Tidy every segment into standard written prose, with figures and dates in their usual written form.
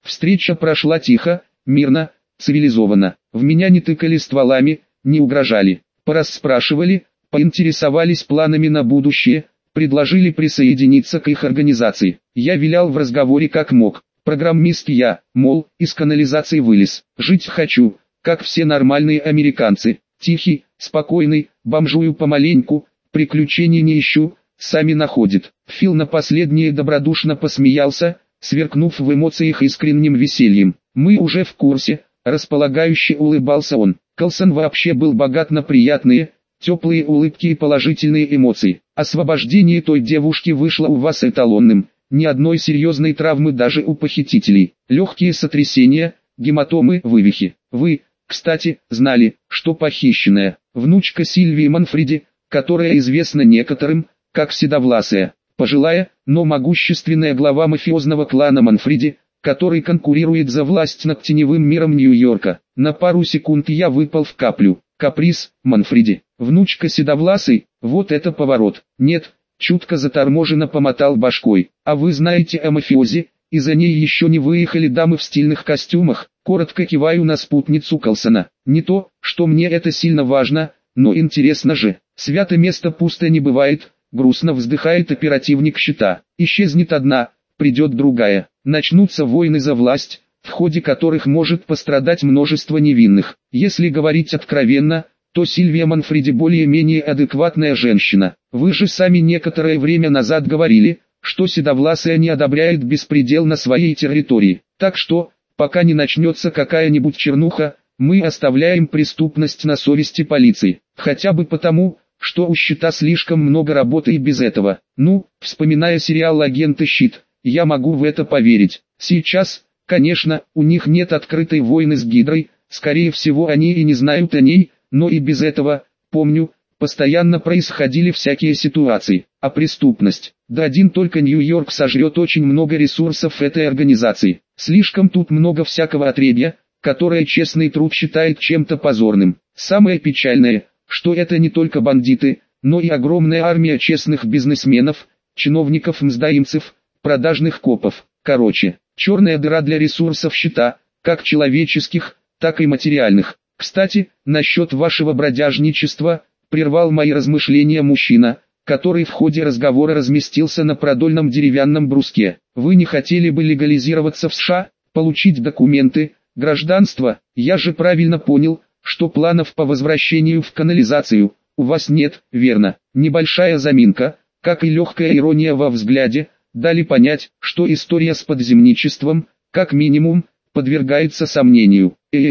Встреча прошла тихо, мирно, цивилизованно. В меня не тыкали стволами, не угрожали. Порасспрашивали, поинтересовались планами на будущее, предложили присоединиться к их организации. Я вилял в разговоре как мог. Программист я, мол, из канализации вылез. Жить хочу, как все нормальные американцы. Тихий, спокойный, бомжую помаленьку, приключений не ищу, сами находит. Фил на последнее добродушно посмеялся, сверкнув в эмоциях искренним весельем. Мы уже в курсе, располагающе улыбался он. Калсон вообще был богат на приятные, теплые улыбки и положительные эмоции. Освобождение той девушки вышло у вас эталонным. Ни одной серьезной травмы даже у похитителей. Легкие сотрясения, гематомы, вывихи. Вы, кстати, знали, что похищенная внучка Сильвии Манфреди, которая известна некоторым, как седовласая, пожилая, но могущественная глава мафиозного клана Манфреди, который конкурирует за власть над теневым миром Нью-Йорка. На пару секунд я выпал в каплю. Каприз, Манфреди, внучка седовласой, вот это поворот. Нет, чутко заторможенно помотал башкой. А вы знаете о мафиозе, и за ней еще не выехали дамы в стильных костюмах? Коротко киваю на спутницу Калсона. Не то, что мне это сильно важно, но интересно же. Свято место пусто не бывает, грустно вздыхает оперативник Щита. Исчезнет одна, придет другая. Начнутся войны за власть, в ходе которых может пострадать множество невинных. Если говорить откровенно, то Сильвия Манфреди более-менее адекватная женщина. Вы же сами некоторое время назад говорили, что седовласая не одобряет беспредел на своей территории. Так что, пока не начнется какая-нибудь чернуха, мы оставляем преступность на совести полиции. Хотя бы потому, что у Щита слишком много работы и без этого. Ну, вспоминая сериал «Агенты Щит», я могу в это поверить. Сейчас, конечно, у них нет открытой войны с Гидрой, скорее всего они и не знают о ней, но и без этого, помню, постоянно происходили всякие ситуации. А преступность, да один только Нью-Йорк сожрет очень много ресурсов этой организации. Слишком тут много всякого отребья, которое честный труд считает чем-то позорным. Самое печальное, что это не только бандиты, но и огромная армия честных бизнесменов, чиновников-мздоимцев, продажных копов. Короче, черная дыра для ресурсов Щита, как человеческих, так и материальных. Кстати, насчет вашего бродяжничества, прервал мои размышления мужчина, который в ходе разговора разместился на продольном деревянном бруске. Вы не хотели бы легализироваться в США, получить документы, гражданство? Я же правильно понял, что планов по возвращению в канализацию у вас нет, верно? Небольшая заминка, как и легкая ирония во взгляде, дали понять, что история с подземничеством, как минимум, подвергается сомнению.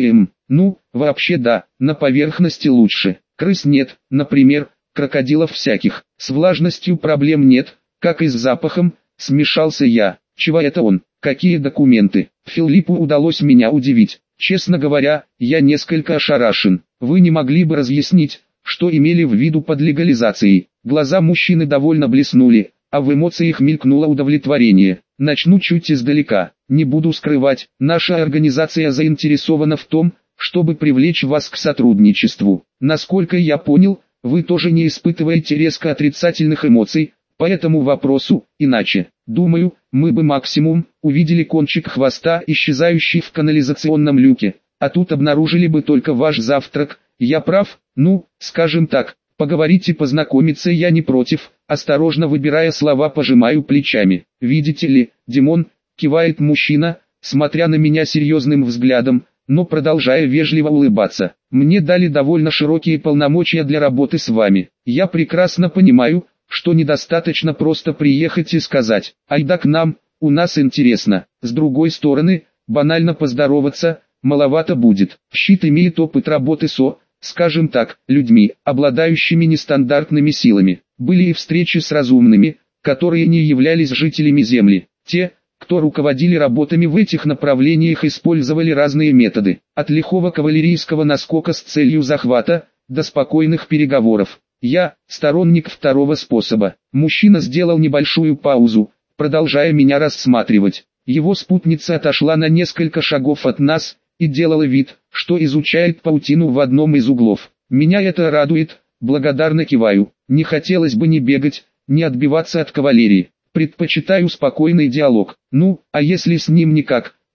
Ну, вообще да, на поверхности лучше. Крыс нет, например, крокодилов всяких. С влажностью проблем нет, как и с запахом, смешался я. Чего это он? Какие документы? Филиппу удалось меня удивить. Честно говоря, я несколько ошарашен. Вы не могли бы разъяснить, что имели в виду под легализацией? Глаза мужчины довольно блеснули, а в эмоциях мелькнуло удовлетворение. Начну чуть издалека. Не буду скрывать, наша организация заинтересована в том, чтобы привлечь вас к сотрудничеству. Насколько я понял, вы тоже не испытываете резко отрицательных эмоций по этому вопросу, иначе, думаю, мы бы максимум увидели кончик хвоста, исчезающий в канализационном люке, а тут обнаружили бы только ваш завтрак. Я прав? Ну, скажем так, поговорить и познакомиться я не против. Осторожно выбирая слова, пожимаю плечами. Видите ли, Димон, кивает мужчина, смотря на меня серьезным взглядом, но продолжая вежливо улыбаться. Мне дали довольно широкие полномочия для работы с вами. Я прекрасно понимаю, что недостаточно просто приехать и сказать: «Айда к нам, у нас интересно». С другой стороны, банально поздороваться, маловато будет. Щит имеет опыт работы со, скажем так, людьми, обладающими нестандартными силами. Были и встречи с разумными, которые не являлись жителями Земли. Те, кто руководили работами в этих направлениях, использовали разные методы, от лихого кавалерийского наскока с целью захвата, до спокойных переговоров. Я сторонник второго способа. Мужчина сделал небольшую паузу, продолжая меня рассматривать. Его спутница отошла на несколько шагов от нас и делала вид, что изучает паутину в одном из углов. Меня это радует, благодарно киваю. Не хотелось бы ни бегать, ни отбиваться от кавалерии. Предпочитаю спокойный диалог. Ну, а если с ним никак,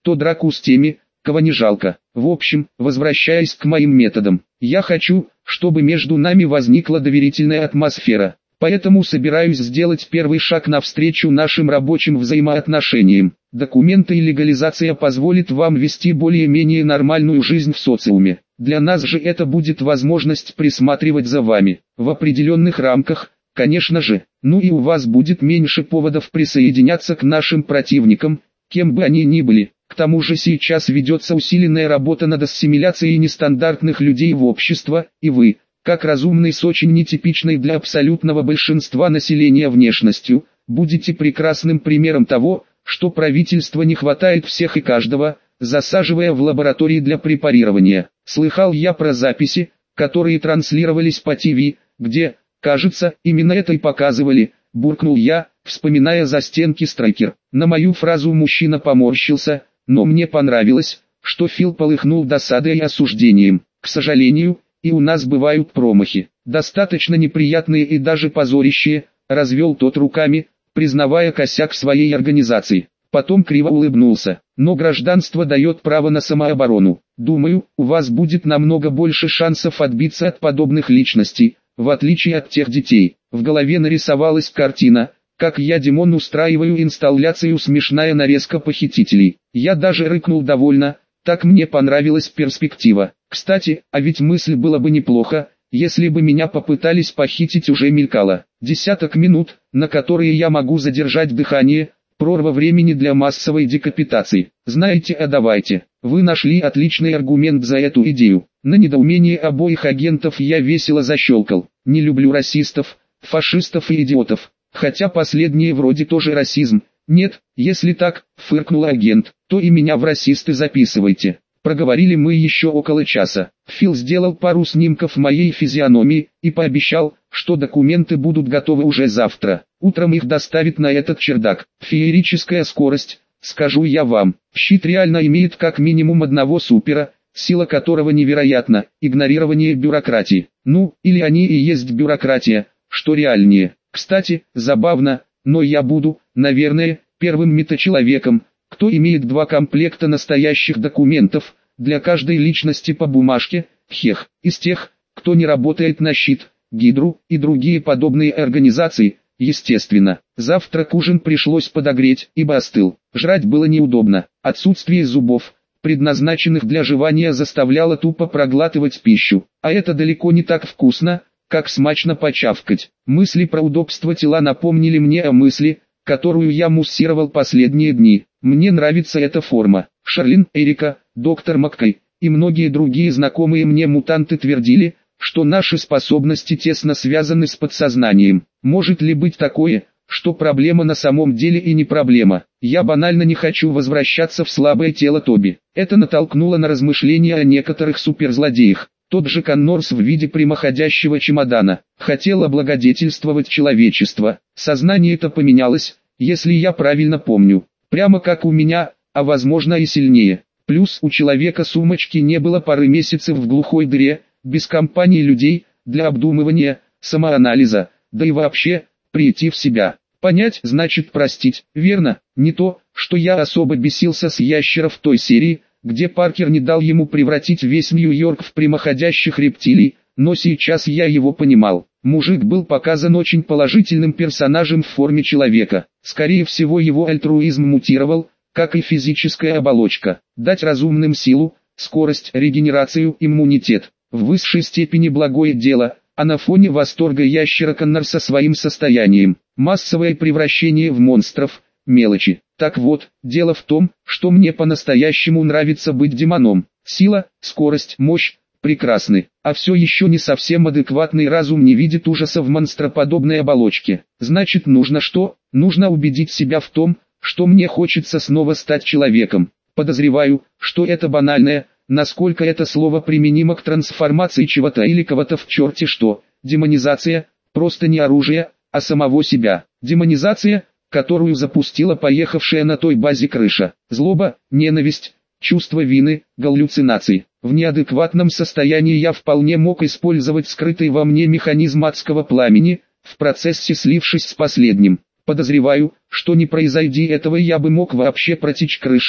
то драку с теми, кого не жалко. В общем, возвращаясь к моим методам, я хочу, чтобы между нами возникла доверительная атмосфера. Поэтому собираюсь сделать первый шаг навстречу нашим рабочим взаимоотношениям. Документы и легализация позволит вам вести более-менее нормальную жизнь в социуме. Для нас же это будет возможность присматривать за вами. В определенных рамках, конечно же. Ну и у вас будет меньше поводов присоединяться к нашим противникам, кем бы они ни были. К тому же сейчас ведется усиленная работа над ассимиляцией нестандартных людей в общество, и вы, как разумный с очень нетипичной для абсолютного большинства населения внешностью, будете прекрасным примером того, что правительство не хватает всех и каждого, засаживая в лаборатории для препарирования. Слыхал я про записи, которые транслировались по ТВ, где, кажется, именно это и показывали, буркнул я, вспоминая застенки Страйкер. На мою фразу мужчина поморщился, но мне понравилось, что Фил полыхнул досадой и осуждением. К сожалению, и у нас бывают промахи, достаточно неприятные и даже позорящие, развел тот руками, признавая косяк своей организации. Потом криво улыбнулся. Но гражданство дает право на самооборону. Думаю, у вас будет намного больше шансов отбиться от подобных личностей, в отличие от тех детей. В голове нарисовалась картина, как я Димон устраиваю инсталляцию смешная нарезка похитителей. Я даже рыкнул довольно, так мне понравилась перспектива. Кстати, а ведь мысль была бы неплохо, если бы меня попытались похитить, уже мелькала. Десяток минут, на которые я могу задержать дыхание, прорва времени для массовой декапитации. Знаете, а давайте, вы нашли отличный аргумент за эту идею. На недоумение обоих агентов я весело защелкал. Не люблю расистов, фашистов и идиотов, хотя последние вроде тоже расизм. Нет, если так, фыркнул агент, то и меня в расисты записывайте. Проговорили мы еще около часа. Фил сделал пару снимков моей физиономии и пообещал, что документы будут готовы уже завтра. Утром их доставят на этот чердак. Феерическая скорость, скажу я вам. Щит реально имеет как минимум одного супера, сила которого невероятна, игнорирование бюрократии. Ну, или они и есть бюрократия, что реальнее. Кстати, забавно, но я буду, наверное, первым метачеловеком, кто имеет 2 комплекта настоящих документов, для каждой личности по бумажке, хех, из тех, кто не работает на щит, Гидру и другие подобные организации, естественно. Завтрак ужин пришлось подогреть, ибо остыл. Жрать было неудобно, отсутствие зубов, предназначенных для жевания, заставляло тупо проглатывать пищу, а это далеко не так вкусно, как смачно почавкать. Мысли про удобство тела напомнили мне о мысли, которую я муссировал последние дни. Мне нравится эта форма. Шарлин, Эрика, доктор Маккей и многие другие знакомые мне мутанты твердили, что наши способности тесно связаны с подсознанием. Может ли быть такое, что проблема на самом деле и не проблема? Я банально не хочу возвращаться в слабое тело Тоби. Это натолкнуло на размышления о некоторых суперзлодеях. Тот же Коннорс в виде прямоходящего чемодана хотел облагодетельствовать человечество. Сознание-то поменялось, если я правильно помню. Прямо как у меня, а возможно и сильнее. Плюс у человека сумочки не было пары месяцев в глухой дыре, без компании людей, для обдумывания, самоанализа, да и вообще, прийти в себя. Понять значит простить, верно? Не то, что я особо бесился с ящера в той серии, где Паркер не дал ему превратить весь Нью-Йорк в прямоходящих рептилий, но сейчас я его понимал. Мужик был показан очень положительным персонажем в форме человека. Скорее всего, его альтруизм мутировал, как и физическая оболочка. Дать разумным силу, скорость, регенерацию, иммунитет. В высшей степени благое дело, а на фоне восторга ящера Коннорса своим состоянием. Массовое превращение в монстров, мелочи. Так вот, дело в том, что мне по-настоящему нравится быть демоном. Сила, скорость, мощь прекрасны, а все еще не совсем адекватный разум не видит ужаса в монстроподобной оболочке. Значит, нужно что? Нужно убедить себя в том, что мне хочется снова стать человеком. Подозреваю, что это банальное, насколько это слово применимо к трансформации чего-то или кого-то в черте что. Демонизация, просто не оружие, а самого себя. Демонизация, которую запустила поехавшая на той базе крыша. Злоба, ненависть, чувство вины, галлюцинации. В неадекватном состоянии я вполне мог использовать скрытый во мне механизм адского пламени, в процессе слившись с последним. Подозреваю, что не произойди этого, я бы мог вообще протечь крышей,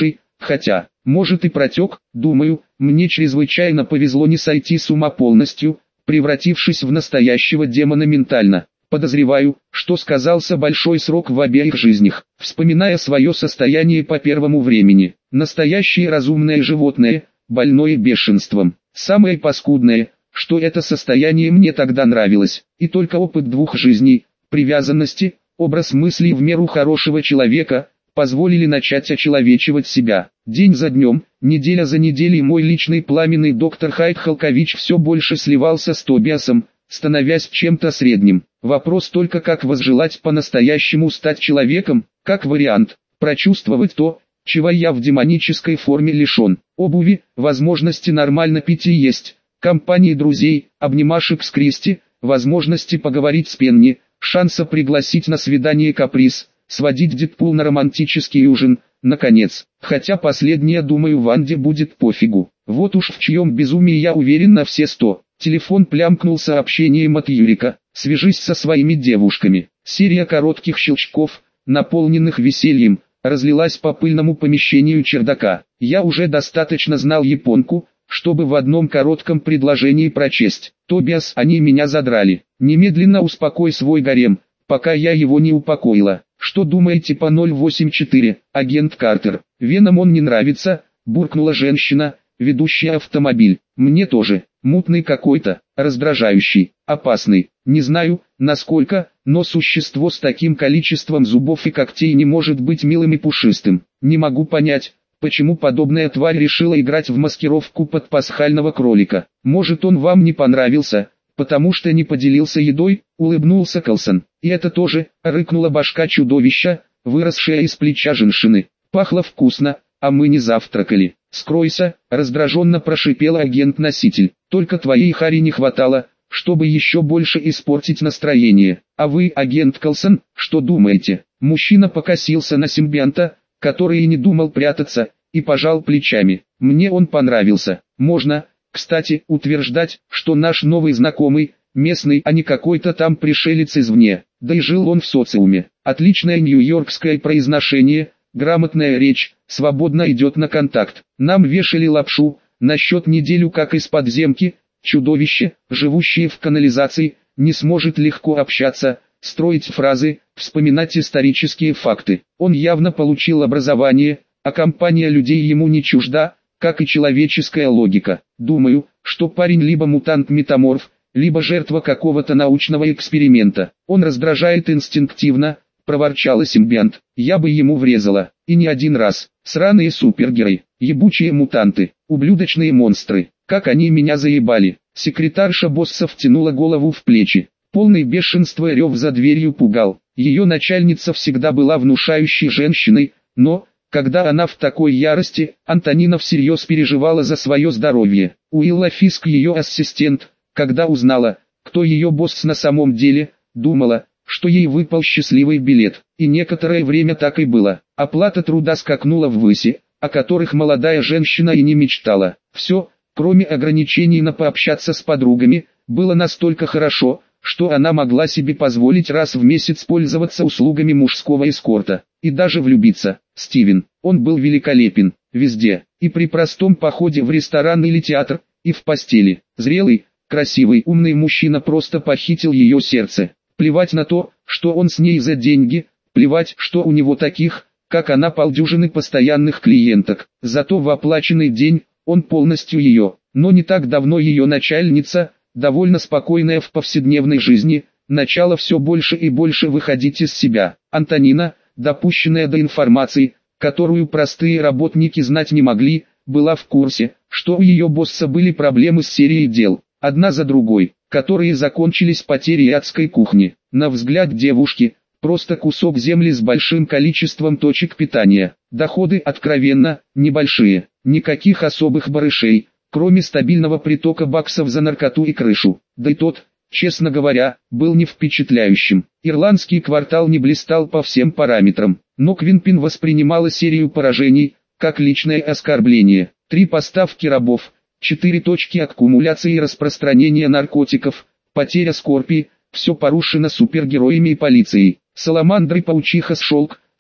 Хотя, может и протек, думаю, мне чрезвычайно повезло не сойти с ума полностью, превратившись в настоящего демона ментально. Подозреваю, что сказался большой срок в обеих жизнях, вспоминая свое состояние по первому времени. Настоящее разумное животное, больное бешенством. Самое паскудное, что это состояние мне тогда нравилось, и только опыт двух жизней, привязанности, образ мыслей в меру хорошего человека, позволили начать очеловечивать себя. День за днем, неделя за неделей мой личный пламенный доктор Хайд Халкович все больше сливался с Тобиасом, становясь чем-то средним. Вопрос только как возжелать по-настоящему стать человеком, как вариант, прочувствовать то, чего я в демонической форме лишен. Обуви, возможности нормально пить и есть, компании друзей, обнимашек с Кристи, возможности поговорить с Пенни, шанса пригласить на свидание каприз, сводить Дэдпул на романтический ужин, наконец. Хотя последнее, думаю, Ванде будет пофигу. Вот уж в чьем безумии я уверен на все 100. Телефон плямкнул сообщением от Юрика: «Свяжись со своими девушками». Серия коротких щелчков, наполненных весельем, разлилась по пыльному помещению чердака. Я уже достаточно знал японку, чтобы в одном коротком предложении прочесть: «Тобиас, они меня задрали. Немедленно успокой свой гарем, пока я его не упокоила». «Что думаете по 084, агент Картер?» «Веном он не нравится», буркнула женщина, ведущая автомобиль. «Мне тоже. Мутный какой-то, раздражающий, опасный. Не знаю, насколько, но существо с таким количеством зубов и когтей не может быть милым и пушистым. Не могу понять, почему подобная тварь решила играть в маскировку под пасхального кролика. Может, он вам не понравился, потому что не поделился едой?» улыбнулся Калсон. «И это тоже», рыкнула башка чудовища, выросшая из плеча женщины. «Пахло вкусно, а мы не завтракали». «Скройся», раздраженно прошипела агент-носитель. «Только твоей хари не хватало, чтобы еще больше испортить настроение. А вы, агент Калсон, что думаете?» Мужчина покосился на симбионта, который и не думал прятаться, и пожал плечами. «Мне он понравился. Можно, кстати, утверждать, что наш новый знакомый, местный, а не какой-то там пришелец извне. Да и жил он в социуме. Отличное нью-йоркское произношение, грамотная речь, свободно идет на контакт. Нам вешали лапшу, насчет неделю как из подземки, чудовище, живущее в канализации, не сможет легко общаться, строить фразы, вспоминать исторические факты. Он явно получил образование, а компания людей ему не чужда, как и человеческая логика. Думаю, что парень либо мутант-метаморф, либо жертва какого-то научного эксперимента. Он раздражает инстинктивно», проворчала симбионт. «Я бы ему врезала, и не один раз. Сраные супергерои, ебучие мутанты, ублюдочные монстры, как они меня заебали». Секретарша босса втянула голову в плечи. Полный бешенства рев за дверью пугал. Ее начальница всегда была внушающей женщиной, но, когда она в такой ярости, Антонина всерьез переживала за свое здоровье. Уилла Фиск, ее ассистент, когда узнала, кто ее босс на самом деле, думала, что ей выпал счастливый билет. И некоторое время так и было. Оплата труда скакнула ввыси, о которых молодая женщина и не мечтала. Все, кроме ограничений на пообщаться с подругами, было настолько хорошо, что она могла себе позволить раз в месяц пользоваться услугами мужского эскорта. И даже влюбиться. Стивен, он был великолепен, везде. И при простом походе в ресторан или театр, и в постели. Зрелый, красивый, умный мужчина просто похитил ее сердце. Плевать на то, что он с ней за деньги, плевать, что у него таких, как она, полдюжины постоянных клиенток. Зато в оплаченный день, он полностью ее. Но не так давно ее начальница, довольно спокойная в повседневной жизни, начала все больше и больше выходить из себя. Антонина, допущенная до информации, которую простые работники знать не могли, была в курсе, что у ее босса были проблемы с серией дел, одна за другой, которые закончились потерей адской кухни. На взгляд девушки, просто кусок земли с большим количеством точек питания. Доходы откровенно небольшие, никаких особых барышей, кроме стабильного притока баксов за наркоту и крышу. Да и тот, честно говоря, был не впечатляющим. Ирландский квартал не блистал по всем параметрам, но Квинпин воспринимала серию поражений, как личное оскорбление. 3 поставки рабов, 4 точки аккумуляции и распространения наркотиков, потеря Скорпии, все порушено супергероями и полицией. Саламандры, паучиха с шелк,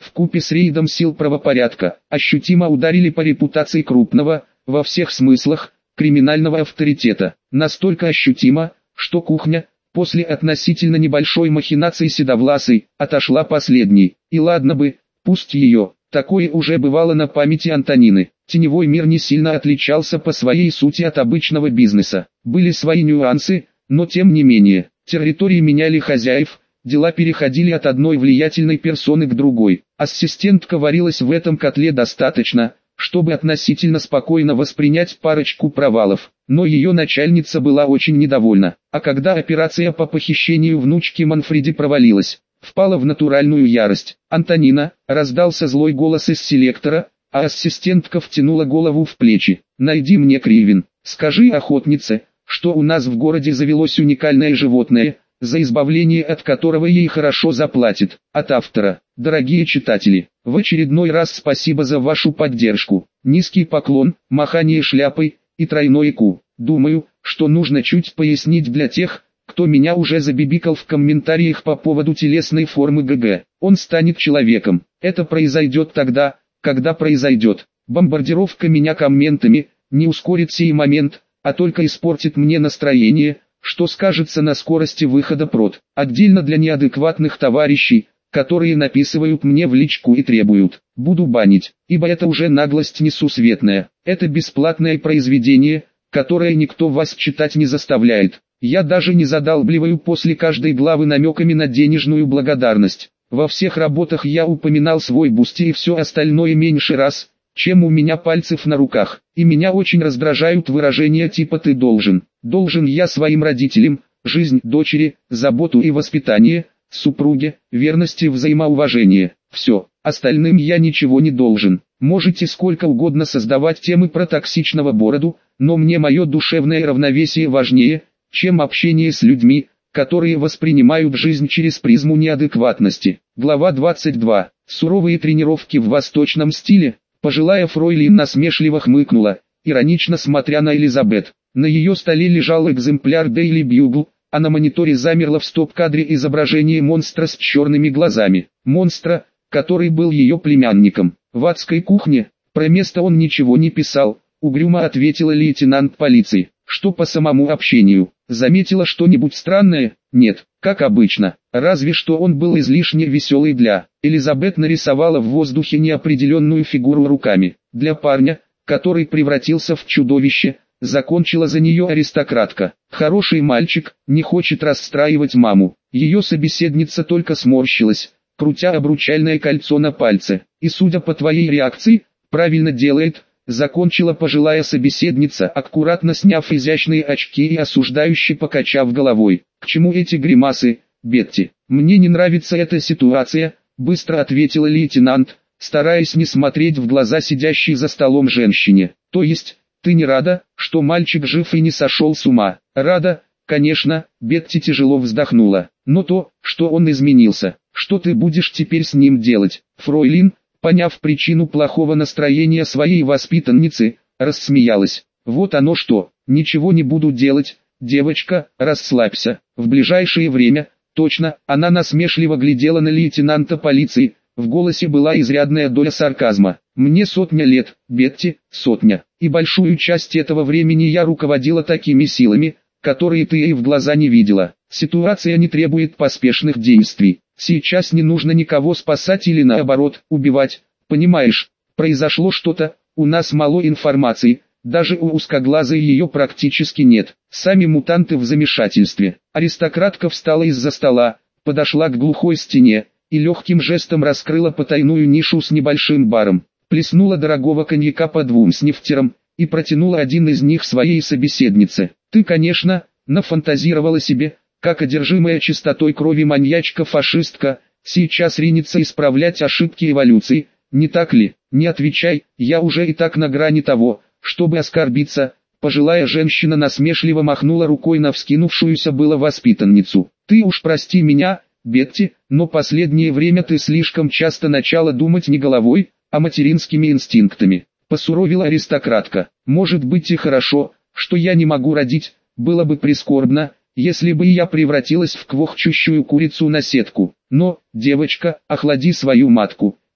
вкупе с рейдом сил правопорядка, ощутимо ударили по репутации крупного, во всех смыслах, криминального авторитета. Настолько ощутимо, что кухня, после относительно небольшой махинации седовласой, отошла последней. И ладно бы, пусть ее, такое уже бывало на памяти Антонины. Теневой мир не сильно отличался по своей сути от обычного бизнеса. Были свои нюансы, но тем не менее, территории меняли хозяев, дела переходили от одной влиятельной персоны к другой. Ассистентка варилась в этом котле достаточно, чтобы относительно спокойно воспринять парочку провалов. Но ее начальница была очень недовольна. А когда операция по похищению внучки Манфреди провалилась, впала в натуральную ярость. «Антонина», — раздался злой голос из селектора, а ассистентка втянула голову в плечи. «Найди мне Кривин. Скажи охотнице, что у нас в городе завелось уникальное животное, за избавление от которого ей хорошо заплатят». От автора. Дорогие читатели, в очередной раз спасибо за вашу поддержку. Низкий поклон, махание шляпой и тройное Q. Думаю, что нужно чуть пояснить для тех, кто меня уже забибикал в комментариях по поводу телесной формы ГГ. Он станет человеком. Это произойдет тогда, когда произойдет. Бомбардировка меня комментами не ускорит сей момент, а только испортит мне настроение, что скажется на скорости выхода прод. Отдельно для неадекватных товарищей, которые написывают мне в личку и требуют. Буду банить, ибо это уже наглость несусветная. Это бесплатное произведение, которое никто вас читать не заставляет. Я даже не задалбливаю после каждой главы намеками на денежную благодарность. Во всех работах я упоминал свой бусти и все остальное меньше раз, чем у меня пальцев на руках. И меня очень раздражают выражения типа «ты должен». Должен я своим родителям, жизнь дочери, заботу и воспитание, супруге, верность и взаимоуважение. Все, остальным я ничего не должен. Можете сколько угодно создавать темы про токсичного бороду, но мне мое душевное равновесие важнее, чем общение с людьми, которые воспринимают жизнь через призму неадекватности. Глава 22. Суровые тренировки в восточном стиле. Пожилая фройлин насмешливо хмыкнула, иронично смотря на Элизабет. На ее столе лежал экземпляр Daily Bugle, а на мониторе замерло в стоп-кадре изображение монстра с черными глазами. Монстра, который был ее племянником. В адской кухне, про место он ничего не писал, угрюмо ответила лейтенант полиции. Что по самому общению? Заметила что-нибудь странное? Нет, как обычно. Разве что он был излишне веселый для... Элизабет нарисовала в воздухе неопределенную фигуру руками. Для парня, который превратился в чудовище, закончила за нее аристократка. Хороший мальчик, не хочет расстраивать маму. Ее собеседница только сморщилась, крутя обручальное кольцо на пальце. И судя по твоей реакции, правильно делает, закончила пожилая собеседница, аккуратно сняв изящные очки и осуждающе покачав головой. К чему эти гримасы, Бетти? Мне не нравится эта ситуация, быстро ответила лейтенант, стараясь не смотреть в глаза сидящей за столом женщине. То есть, ты не рада, что мальчик жив и не сошел с ума? Рада, конечно, Бетти тяжело вздохнула. Но то, что он изменился, что ты будешь теперь с ним делать? Фройлин, поняв причину плохого настроения своей воспитанницы, рассмеялась. Вот оно что, ничего не буду делать, девочка, расслабься. В ближайшее время, точно, она насмешливо глядела на лейтенанта полиции, в голосе была изрядная доля сарказма. Мне 100 лет, Бетти, 100, и большую часть этого времени я руководила такими силами, которые ты и в глаза не видела. Ситуация не требует поспешных действий. Сейчас не нужно никого спасать или наоборот, убивать. Понимаешь, произошло что-то, у нас мало информации, даже у узкоглазой ее практически нет. Сами мутанты в замешательстве. Аристократка встала из-за стола, подошла к глухой стене и легким жестом раскрыла потайную нишу с небольшим баром. Плеснула дорогого коньяка по 2 снифтерам и протянула один из них своей собеседнице. Ты, конечно, нафантазировала себе, как одержимая чистотой крови маньячка-фашистка, сейчас ринется исправлять ошибки эволюции, не так ли? Не отвечай, я уже и так на грани того, чтобы оскорбиться. Пожилая женщина насмешливо махнула рукой на вскинувшуюся было воспитанницу. Ты уж прости меня, Бетти, но последнее время ты слишком часто начала думать не головой, а материнскими инстинктами. Посуровила аристократка. Может быть и хорошо, что я не могу родить, было бы прискорбно, если бы я превратилась в квохчущую курицу на сетку. Но, девочка, охлади свою матку,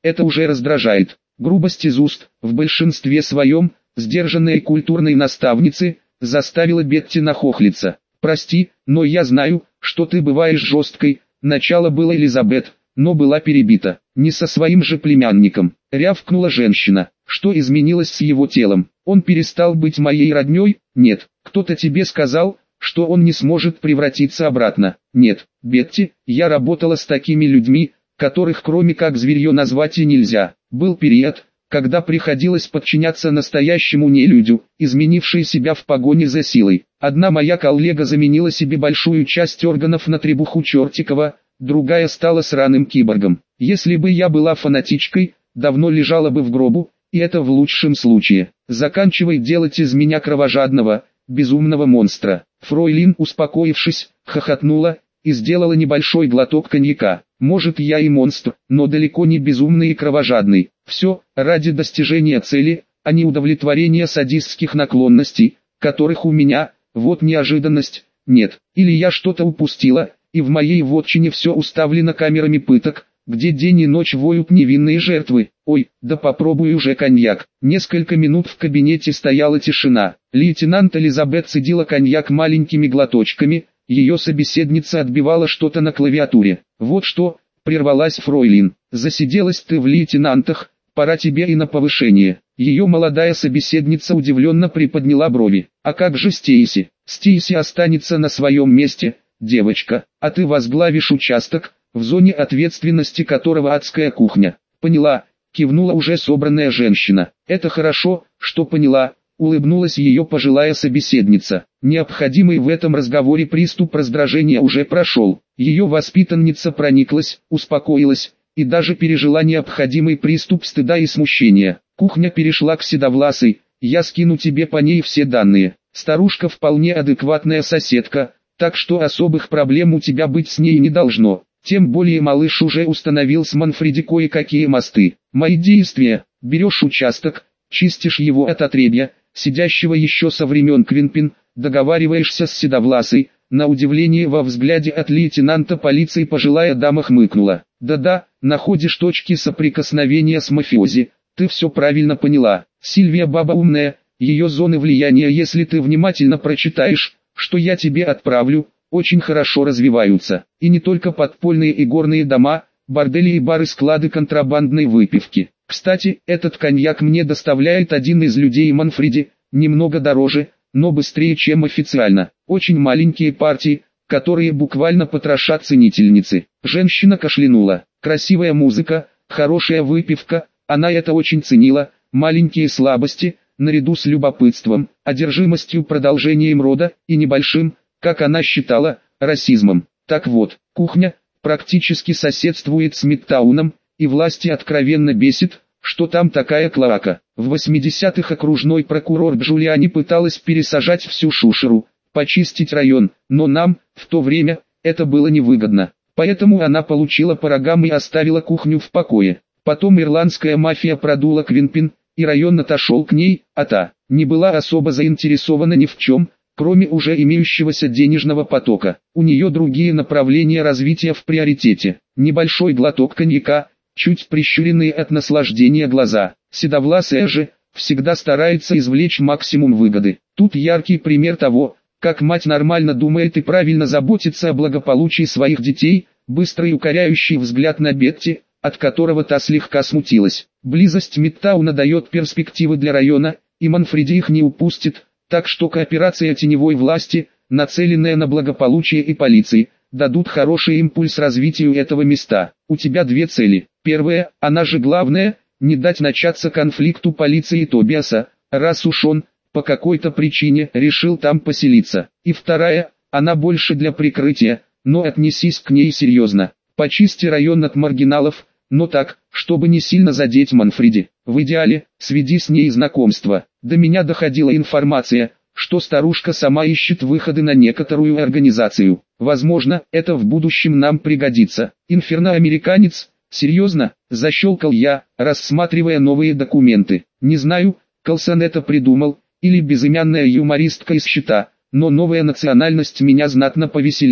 это уже раздражает. Грубость из уст, в большинстве своем, сдержанной культурной наставницы, заставила Бетти нахохлиться. «Прости, но я знаю, что ты бываешь жесткой», начало было Элизабет, но была перебита. «Не со своим же племянником», рявкнула женщина. «Что изменилось с его телом? Он перестал быть моей родней?» «Нет». «Кто-то тебе сказал, что он не сможет превратиться обратно?» «Нет, Бетти, я работала с такими людьми, которых кроме как зверье назвать и нельзя. Был период, когда приходилось подчиняться настоящему нелюдю, изменившей себя в погоне за силой. Одна моя коллега заменила себе большую часть органов на требуху Чертикова, другая стала сраным киборгом. Если бы я была фанатичкой, давно лежала бы в гробу, и это в лучшем случае. Заканчивай делать из меня кровожадного, безумного монстра». Фройлин, успокоившись, хохотнула и сделала небольшой глоток коньяка. «Может, я и монстр, но далеко не безумный и кровожадный. Все ради достижения цели, а не удовлетворения садистских наклонностей, которых у меня, вот неожиданность, нет. Или я что-то упустила, и в моей вотчине все уставлено камерами пыток, где день и ночь воют невинные жертвы. Ой, да попробуй уже коньяк». Несколько минут в кабинете стояла тишина. Лейтенант Элизабет цедила коньяк маленькими глоточками, ее собеседница отбивала что-то на клавиатуре. «Вот что», прервалась Фройлин, «засиделась ты в лейтенантах, пора тебе и на повышение». Ее молодая собеседница удивленно приподняла брови. «А как же Стейси?» «Стейси останется на своем месте, девочка, а ты возглавишь участок, в зоне ответственности которого адская кухня». «Поняла», кивнула уже собранная женщина. «Это хорошо, что поняла», улыбнулась ее пожилая собеседница. Необходимый в этом разговоре приступ раздражения уже прошел. Ее воспитанница прониклась, успокоилась и даже пережила необходимый приступ стыда и смущения. Кухня перешла к седовласой. «Я скину тебе по ней все данные. Старушка вполне адекватная соседка, так что особых проблем у тебя быть с ней не должно. Тем более малыш уже установил с Манфреди кое-какие мосты. Мои действия: берешь участок, чистишь его от отребья, сидящего еще со времен Квинпин, договариваешься с седовласой». На удивление во взгляде от лейтенанта полиции пожилая дама хмыкнула. «Да-да, находишь точки соприкосновения с мафиози, ты все правильно поняла. Сильвия баба умная, ее зоны влияния, если ты внимательно прочитаешь, что я тебе отправлю, очень хорошо развиваются. И не только подпольные и горные дома, бордели и бары-склады контрабандной выпивки. Кстати, этот коньяк мне доставляет один из людей Манфреди, немного дороже, но быстрее, чем официально. Очень маленькие партии, которые буквально потрошат ценительницы». Женщина кашлянула. «Красивая музыка, хорошая выпивка, она это очень ценила, маленькие слабости, наряду с любопытством, одержимостью продолжением рода и небольшим, как она считала, расизмом. Так вот, кухня практически соседствует с Мидтауном, и власти откровенно бесит, что там такая клоака. В 80-х окружной прокурор Джулиани пыталась пересажать всю Шушеру, почистить район, но нам, в то время, это было невыгодно. Поэтому она получила по рогам и оставила кухню в покое. Потом ирландская мафия продула Квинпин, и район отошел к ней, а та не была особо заинтересована ни в чем, кроме уже имеющегося денежного потока. У нее другие направления развития в приоритете. Небольшой глоток коньяка, чуть прищуренные от наслаждения глаза. Седовласая же всегда старается извлечь максимум выгоды. Тут яркий пример того, как мать нормально думает и правильно заботится о благополучии своих детей, быстрый укоряющий взгляд на Бетти, от которого та слегка смутилась. Близость Мидтауна дает перспективы для района, и Манфреди их не упустит, так что кооперация теневой власти, нацеленная на благополучие и полиции, дадут хороший импульс развитию этого места. У тебя две цели. Первая, она же главная, не дать начаться конфликту полиции и Тобиаса, раз уж он, по какой-то причине, решил там поселиться. И вторая, она больше для прикрытия, но отнесись к ней серьезно. Почисти район от маргиналов, но так, чтобы не сильно задеть Манфреди. В идеале, сведи с ней знакомство. До меня доходила информация, что старушка сама ищет выходы на некоторую организацию. Возможно, это в будущем нам пригодится. Инферно-американец, серьезно, защелкал я, рассматривая новые документы. Не знаю, Колсон это придумал, или безымянная юмористка из Щита, но новая национальность меня знатно повеселила.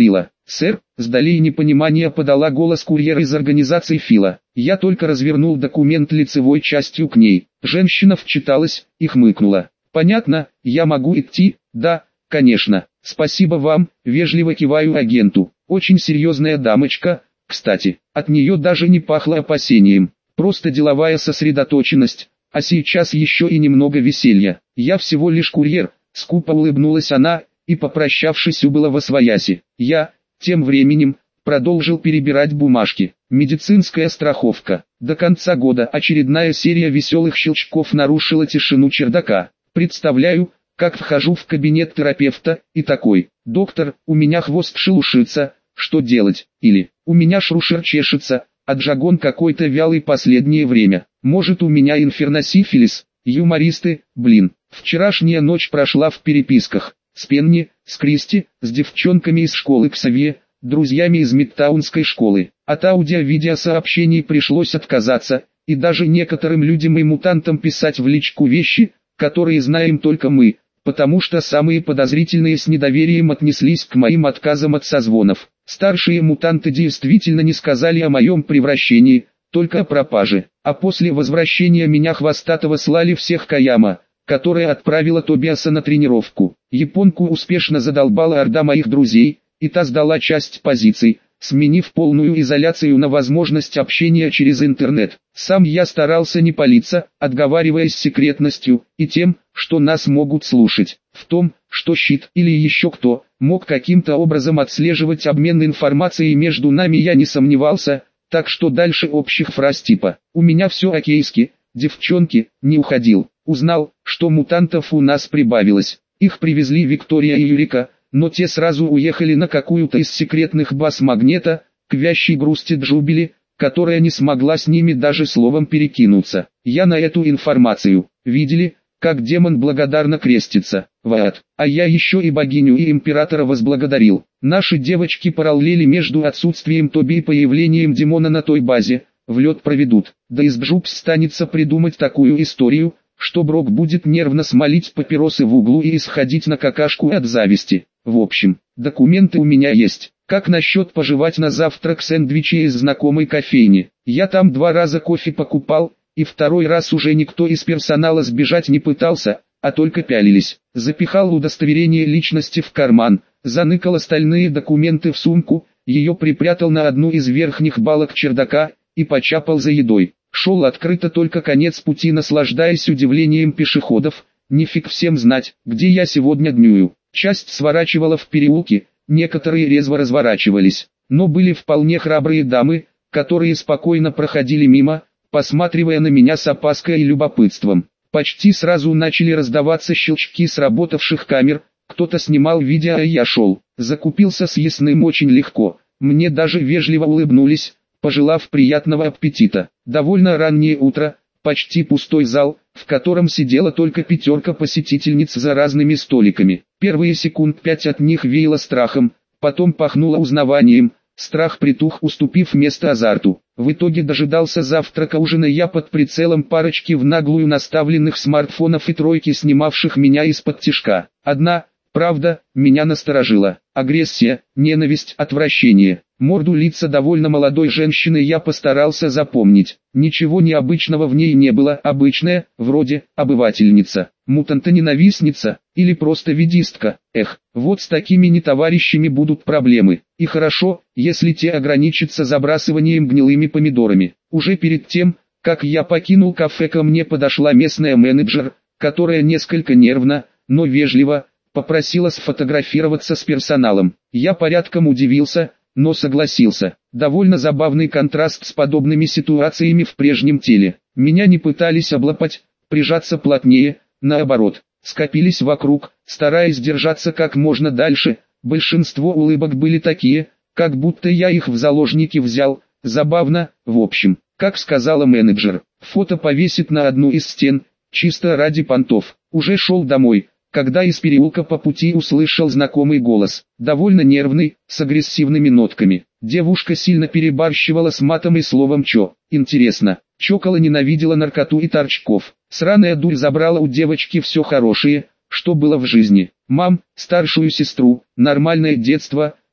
«Сэр», с долей непонимания подала голос курьера из организации Фила. Я только развернул документ лицевой частью к ней. Женщина вчиталась и хмыкнула. «Понятно, я могу идти?» «Да, конечно. Спасибо вам», вежливо киваю агенту. «Очень серьезная дамочка, кстати». От нее даже не пахло опасением. Просто деловая сосредоточенность, а сейчас еще и немного веселья. «Я всего лишь курьер», скупо улыбнулась она, и, попрощавшись, убыла восвояси. Я, тем временем, продолжил перебирать бумажки. Медицинская страховка. До конца года очередная серия веселых щелчков нарушила тишину чердака. Представляю, как вхожу в кабинет терапевта, и такой: «Доктор, у меня хвост шелушится, что делать?» Или «У меня шрушер чешется, а джагон какой-то вялый последнее время. Может, у меня инферносифилис?» Юмористы, блин. Вчерашняя ночь прошла в переписках. С Пенни, с Кристи, с девчонками из школы Ксавье, друзьями из Мидтаунской школы. От аудио-видеосообщений пришлось отказаться, и даже некоторым людям и мутантам писать в личку вещи, которые знаем только мы, потому что самые подозрительные с недоверием отнеслись к моим отказам от созвонов. Старшие мутанты действительно не сказали о моем превращении, только о пропаже. А после возвращения меня хвостатого слали всех к Аяма, которая отправила Тобиаса на тренировку. Японку успешно задолбала орда моих друзей, и та сдала часть позиций, сменив полную изоляцию на возможность общения через интернет. Сам я старался не палиться, отговариваясь секретностью и тем, что нас могут слушать. В том, что щит или еще кто мог каким-то образом отслеживать обмен информацией между нами, я не сомневался, так что дальше общих фраз типа «У меня все окейски», «Девчонки», не уходил. Узнал, что мутантов у нас прибавилось. Их привезли Виктория и Юрика, но те сразу уехали на какую-то из секретных баз Магнета, к вящей грусти Джубили, которая не смогла с ними даже словом перекинуться. Я на эту информацию. Видели, как демон благодарно крестится. Вот. А я еще и богиню и императора возблагодарил. Наши девочки параллели между отсутствием Тоби и появлением демона на той базе в лед проведут. Да из Джубс станется придумать такую историю, что Брок будет нервно смолить папиросы в углу и исходить на какашку от зависти. В общем, документы у меня есть. Как насчет пожевать на завтрак сэндвичи из знакомой кофейни? Я там 2 раза кофе покупал, и 2-й раз уже никто из персонала сбежать не пытался, а только пялились. Запихал удостоверение личности в карман, заныкал остальные документы в сумку, ее припрятал на одну из верхних балок чердака и почапал за едой. Шел открыто только конец пути, наслаждаясь удивлением пешеходов. Нифиг всем знать, где я сегодня днюю. Часть сворачивала в переулки, некоторые резво разворачивались. Но были вполне храбрые дамы, которые спокойно проходили мимо, посматривая на меня с опаской и любопытством. Почти сразу начали раздаваться щелчки сработавших камер, кто-то снимал видео, и я шел. Закупился съестным очень легко, мне даже вежливо улыбнулись, пожелав приятного аппетита. Довольно раннее утро, почти пустой зал, в котором сидела только 5 посетительниц за разными столиками. Первые секунд 5 от них веяло страхом, потом пахнуло узнаванием, страх притух, уступив место азарту. В итоге дожидался завтрака-ужина я под прицелом парочки в наглую наставленных смартфонов и тройки, снимавших меня из-под тишка. Одна, правда, меня насторожила. Агрессия, ненависть, отвращение. Морду лица довольно молодой женщины я постарался запомнить. Ничего необычного в ней не было, обычная, вроде, обывательница, мутанта-ненавистница, или просто ведистка. Эх, вот с такими нетоварищами будут проблемы. И хорошо, если те ограничатся забрасыванием гнилыми помидорами. Уже перед тем, как я покинул кафе, ко мне подошла местная менеджер, которая несколько нервно, но вежливо попросила сфотографироваться с персоналом. Я порядком удивился, но согласился. Довольно забавный контраст с подобными ситуациями в прежнем теле. Меня не пытались облапать, прижаться плотнее, наоборот, скопились вокруг, стараясь держаться как можно дальше. Большинство улыбок были такие, как будто я их в заложники взял. Забавно, в общем, как сказала менеджер, фото повесит на одну из стен, чисто ради понтов. Уже шел домой, когда из переулка по пути услышал знакомый голос, довольно нервный, с агрессивными нотками. Девушка сильно перебарщивала с матом и словом «чё». Интересно, чокола ненавидела наркоту и торчков. Сраная дурь забрала у девочки все хорошее, что было в жизни. Мам, старшую сестру, нормальное детство,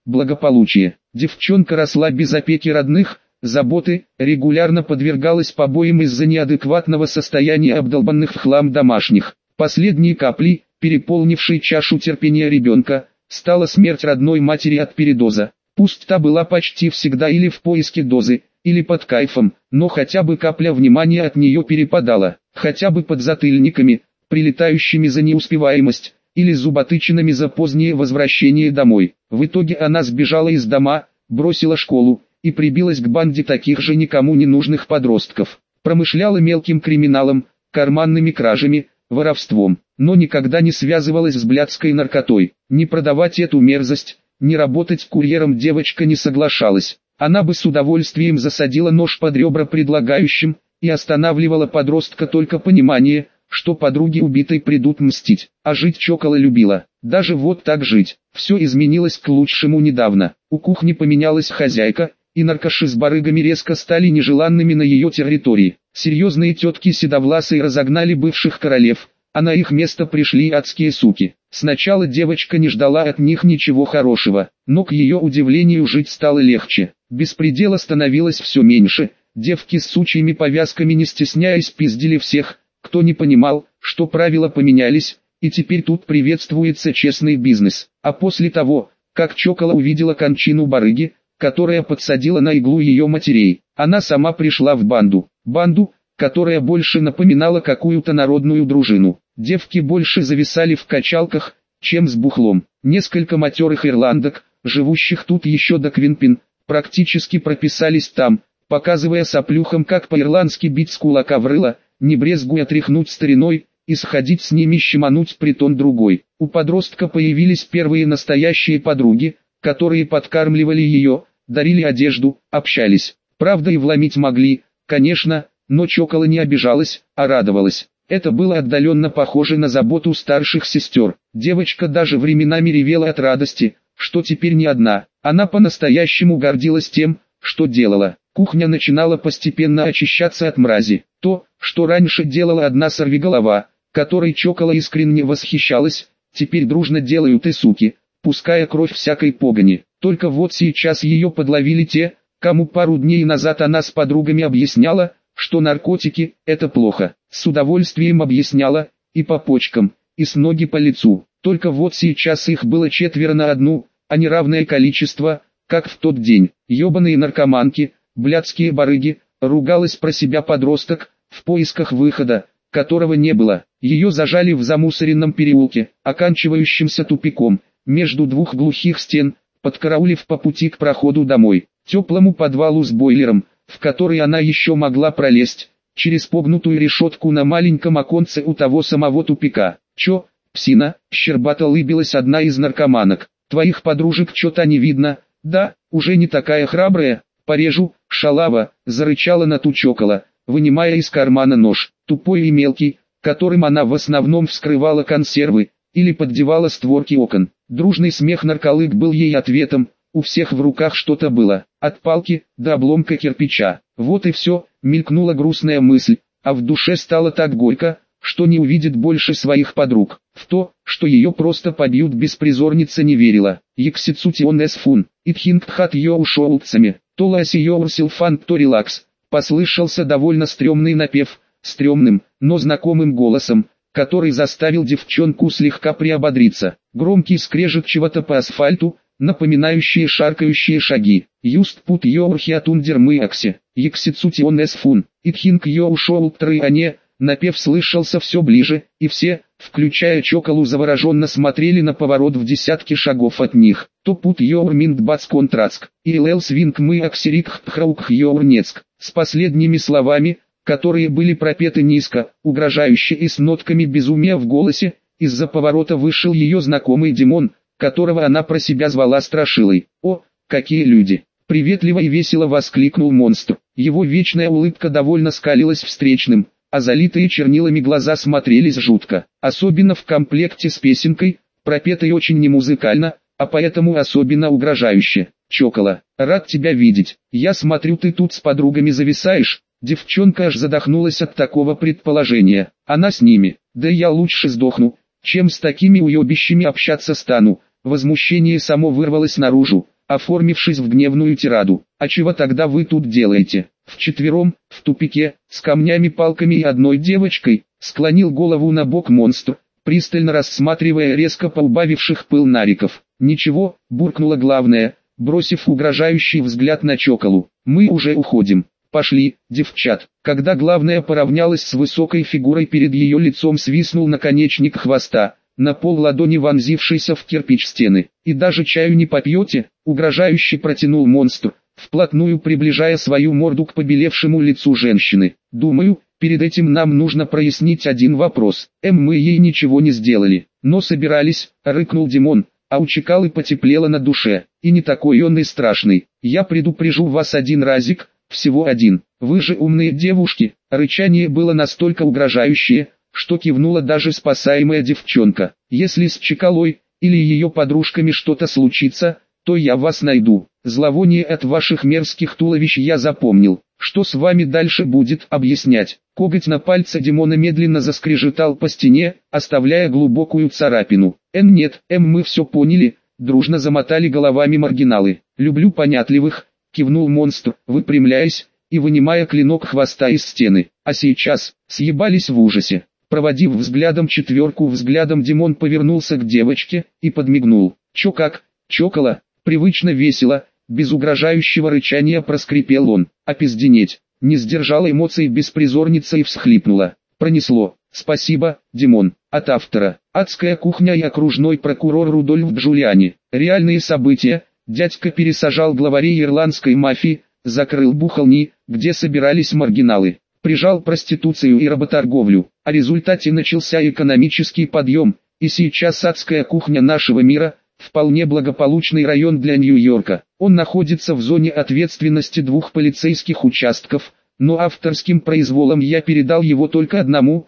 благополучие. Девчонка росла без опеки родных, заботы, регулярно подвергалась побоям из-за неадекватного состояния обдолбанных в хлам домашних. Последней каплей, переполнившей чашу терпения ребенка, стала смерть родной матери от передоза. Пусть та была почти всегда или в поиске дозы, или под кайфом, но хотя бы капля внимания от нее перепадала, хотя бы подзатыльниками, прилетающими за неуспеваемость, или зуботычинами за позднее возвращение домой. В итоге она сбежала из дома, бросила школу и прибилась к банде таких же никому не нужных подростков. Промышляла мелким криминалом, карманными кражами, воровством, но никогда не связывалась с блядской наркотой. Не продавать эту мерзость, не работать курьером девочка не соглашалась. Она бы с удовольствием засадила нож под ребра предлагающим, и останавливала подростка только понимание, что подруги убитой придут мстить. А жить Чокола любила. Даже вот так жить. Все изменилось к лучшему недавно. У кухни поменялась хозяйка, и наркоши с барыгами резко стали нежеланными на ее территории. Серьезные тетки седовласые разогнали бывших королев, а на их место пришли адские суки. Сначала девочка не ждала от них ничего хорошего, но к ее удивлению жить стало легче. Беспредела становилось все меньше, девки с сучьими повязками не стесняясь пиздили всех, кто не понимал, что правила поменялись, и теперь тут приветствуется честный бизнес. А после того, как Чокола увидела кончину барыги, которая подсадила на иглу ее матерей, она сама пришла в банду. Банду, которая больше напоминала какую-то народную дружину. Девки больше зависали в качалках, чем с бухлом. Несколько матерых ирландок, живущих тут еще до Квинпин, практически прописались там, показывая соплюхам, как по-ирландски бить с кулака в рыло, не брезгуя тряхнуть стариной, и сходить с ними щемануть притон другой. У подростка появились первые настоящие подруги, которые подкармливали ее, дарили одежду, общались. Правда и вломить могли, конечно, но Чокола не обижалась, а радовалась. Это было отдаленно похоже на заботу старших сестер. Девочка даже временами ревела от радости, что теперь не одна. Она по-настоящему гордилась тем, что делала. Кухня начинала постепенно очищаться от мрази. То, что раньше делала одна сорвиголова, которой Чокола искренне восхищалась, теперь дружно делают и суки, пуская кровь всякой погони. Только вот сейчас ее подловили те, кому пару дней назад она с подругами объясняла, что наркотики – это плохо. С удовольствием объясняла, и по почкам, и с ноги по лицу. Только вот сейчас их было 4 на 1, а не равное количество, как в тот день. Ёбаные наркоманки, блядские барыги, ругалась про себя подросток, в поисках выхода, которого не было. Ее зажали в замусоренном переулке, оканчивающемся тупиком, между двух глухих стен, подкараулив по пути к проходу домой, теплому подвалу с бойлером, в который она еще могла пролезть, через погнутую решетку на маленьком оконце у того самого тупика. «Чё, псина?» — щербато улыбилась одна из наркоманок. «Твоих подружек чё-то не видно, да, уже не такая храбрая, порежу, шалава», — зарычала на ту Чокола, вынимая из кармана нож, тупой и мелкий, которым она в основном вскрывала консервы, или поддевала створки окон. Дружный смех нарколык был ей ответом, у всех в руках что-то было, от палки до обломка кирпича. Вот и все, мелькнула грустная мысль, а в душе стало так горько, что не увидит больше своих подруг. В то, что ее просто побьют, беспризорница не верила. «Ексицутион эсфун, итхингтхат йоу шоулцами, толаси йоурсил фант то релакс», послышался довольно стрёмный напев, стрёмным, но знакомым голосом, который заставил девчонку слегка приободриться. Громкий скрежет чего-то по асфальту, напоминающие шаркающие шаги. «Юст пут йоур хиатундер мыаксе, ексицутион эсфун, итхинг йоу шоул трыане». Напев слышался все ближе, и все, включая Чоколу, завороженно смотрели на поворот в десятки шагов от них. «То пут йоур минт бац контрацк, и лэл свинг мыаксерик храук йоур нецк». С последними словами, которые были пропеты низко, угрожающе и с нотками безумия в голосе, из-за поворота вышел ее знакомый Димон, которого она про себя звала Страшилой. «О, какие люди!» — приветливо и весело воскликнул монстр. Его вечная улыбка довольно скалилась встречным, а залитые чернилами глаза смотрелись жутко, особенно в комплекте с песенкой, пропетой очень немузыкально, а поэтому особенно угрожающе. «Чокола, рад тебя видеть, я смотрю, ты тут с подругами зависаешь». Девчонка аж задохнулась от такого предположения. Она с ними, да я лучше сдохну, чем с такими уебищами общаться стану. Возмущение само вырвалось наружу, оформившись в гневную тираду. «А чего тогда вы тут делаете? Вчетвером, в тупике, с камнями, палками и одной девочкой?» Склонил голову на бок монстр, пристально рассматривая резко поубавивших пыл нариков. «Ничего», буркнула главная, бросив угрожающий взгляд на Чоколу. «Мы уже уходим. Пошли, девчат». Когда главная поравнялась с высокой фигурой, перед ее лицом свистнул наконечник хвоста, на пол ладони вонзившийся в кирпич стены. «И даже чаю не попьете?» — угрожающе протянул монстр, вплотную приближая свою морду к побелевшему лицу женщины. «Думаю, перед этим нам нужно прояснить один вопрос. Мы ей ничего не сделали, но собирались», — рыкнул Димон, а у Чекалы потеплело на душе. «И не такой он и страшный. Я предупрежу вас один разик, всего один. Вы же умные девушки». Рычание было настолько угрожающее, что кивнула даже спасаемая девчонка. «Если с Чекалой или ее подружками что-то случится, то я вас найду. Зловоние от ваших мерзких туловищ я запомнил. Что с вами дальше будет, объяснять?» Коготь на пальце Димона медленно заскрежетал по стене, оставляя глубокую царапину. Нет, мы все поняли», — дружно замотали головами маргиналы. «Люблю понятливых», — кивнул монстр, выпрямляясь и вынимая клинок хвоста из стены. «А сейчас», — съебались в ужасе. Проводив взглядом четверку, Димон повернулся к девочке и подмигнул. «Чё как, Чокола?» Привычно весело, без угрожающего рычания проскрипел он. «Опизденеть!» Не сдержала эмоций беспризорница и всхлипнула. «Пронесло. Спасибо, Димон». От автора. «Адская кухня» и окружной прокурор Рудольф Джулиани. Реальные события. Дядька пересажал главарей ирландской мафии, закрыл бухални, где собирались маргиналы, прижал проституцию и работорговлю. О результате начался экономический подъем, и сейчас адская кухня нашего мира – вполне благополучный район для Нью-Йорка. Он находится в зоне ответственности 2 полицейских участков, но авторским произволом я передал его только одному,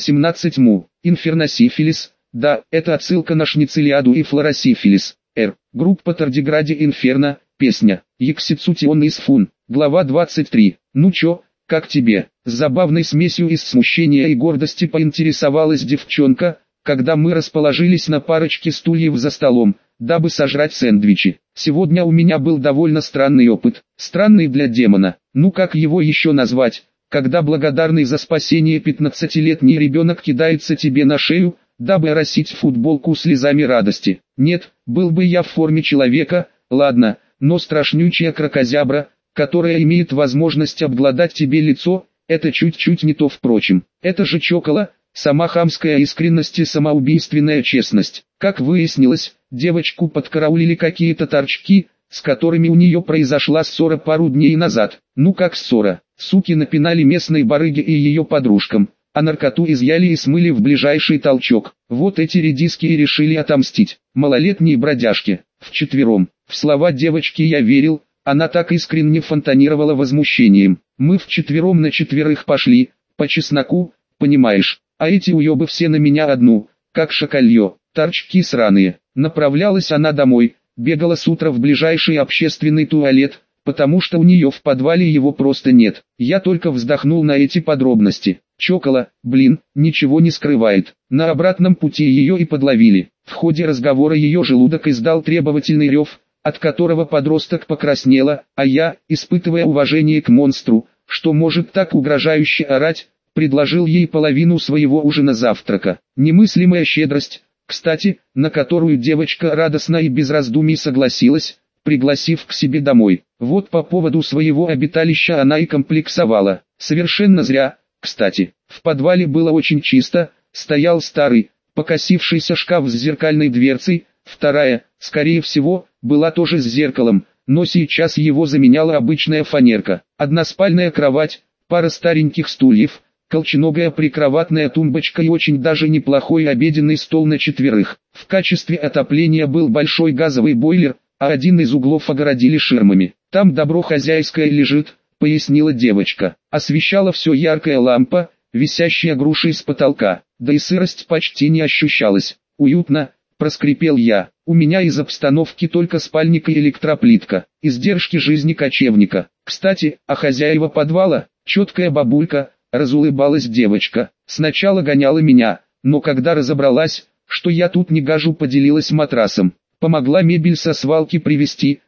18-му. Инферносифилис, да, это отсылка на Шницелиаду и Флоросифилис. Группа Тардигради Инферно, песня, Ексицутион из Фун, глава 23. «Ну чё, как тебе?» С забавной смесью из смущения и гордости поинтересовалась девчонка, когда мы расположились на парочке стульев за столом, дабы сожрать сэндвичи. «Сегодня у меня был довольно странный опыт, странный для демона. Ну как его еще назвать, когда благодарный за спасение 15-летний ребенок кидается тебе на шею, дабы оросить футболку слезами радости? Нет, был бы я в форме человека, ладно, но страшнючая кракозябра, которая имеет возможность обглодать тебе лицо, это чуть-чуть не то. Впрочем, это же Чокола, сама хамская искренность и самоубийственная честность». Как выяснилось, девочку подкараулили какие-то торчки, с которыми у нее произошла ссора пару дней назад. Ну как ссора, суки напинали местной барыге и ее подружкам, а наркоту изъяли и смыли в ближайший толчок. Вот эти редиски и решили отомстить. Малолетние бродяжки, вчетвером. В слова девочки я верил, она так искренне фонтанировала возмущением. Мы вчетвером на четверых пошли, по чесноку, понимаешь, а эти уебы все на меня одну, как шакалье, торчки сраные. Направлялась она домой, бегала с утра в ближайший общественный туалет, потому что у нее в подвале его просто нет. Я только вздохнул на эти подробности. Чокола, блин, ничего не скрывает. На обратном пути ее и подловили. В ходе разговора ее желудок издал требовательный рев, от которого подросток покраснела, а я, испытывая уважение к монстру, что может так угрожающе орать, предложил ей половину своего ужина-завтрака. Немыслимая щедрость, кстати, на которую девочка радостно и без раздумий согласилась, пригласив к себе домой. Вот по поводу своего обиталища она и комплексовала. Совершенно зря, кстати. В подвале было очень чисто, стоял старый, покосившийся шкаф с зеркальной дверцей, вторая, скорее всего, была тоже с зеркалом, но сейчас его заменяла обычная фанерка. Односпальная кровать, пара стареньких стульев, колченогая прикроватная тумбочка и очень даже неплохой обеденный стол на четверых. В качестве отопления был большой газовый бойлер, а один из углов огородили ширмами. «Там добро хозяйское лежит», — пояснила девочка. Освещала все яркая лампа, висящая грушей с потолка, да и сырость почти не ощущалась. «Уютно», — проскрипел я. «У меня из обстановки только спальник и электроплитка, издержки жизни кочевника. Кстати, а хозяева подвала, четкая бабулька», — разулыбалась девочка. «Сначала гоняла меня, но когда разобралась, что я тут не гожу, поделилась матрасом. Помогла мебель со свалки привезти,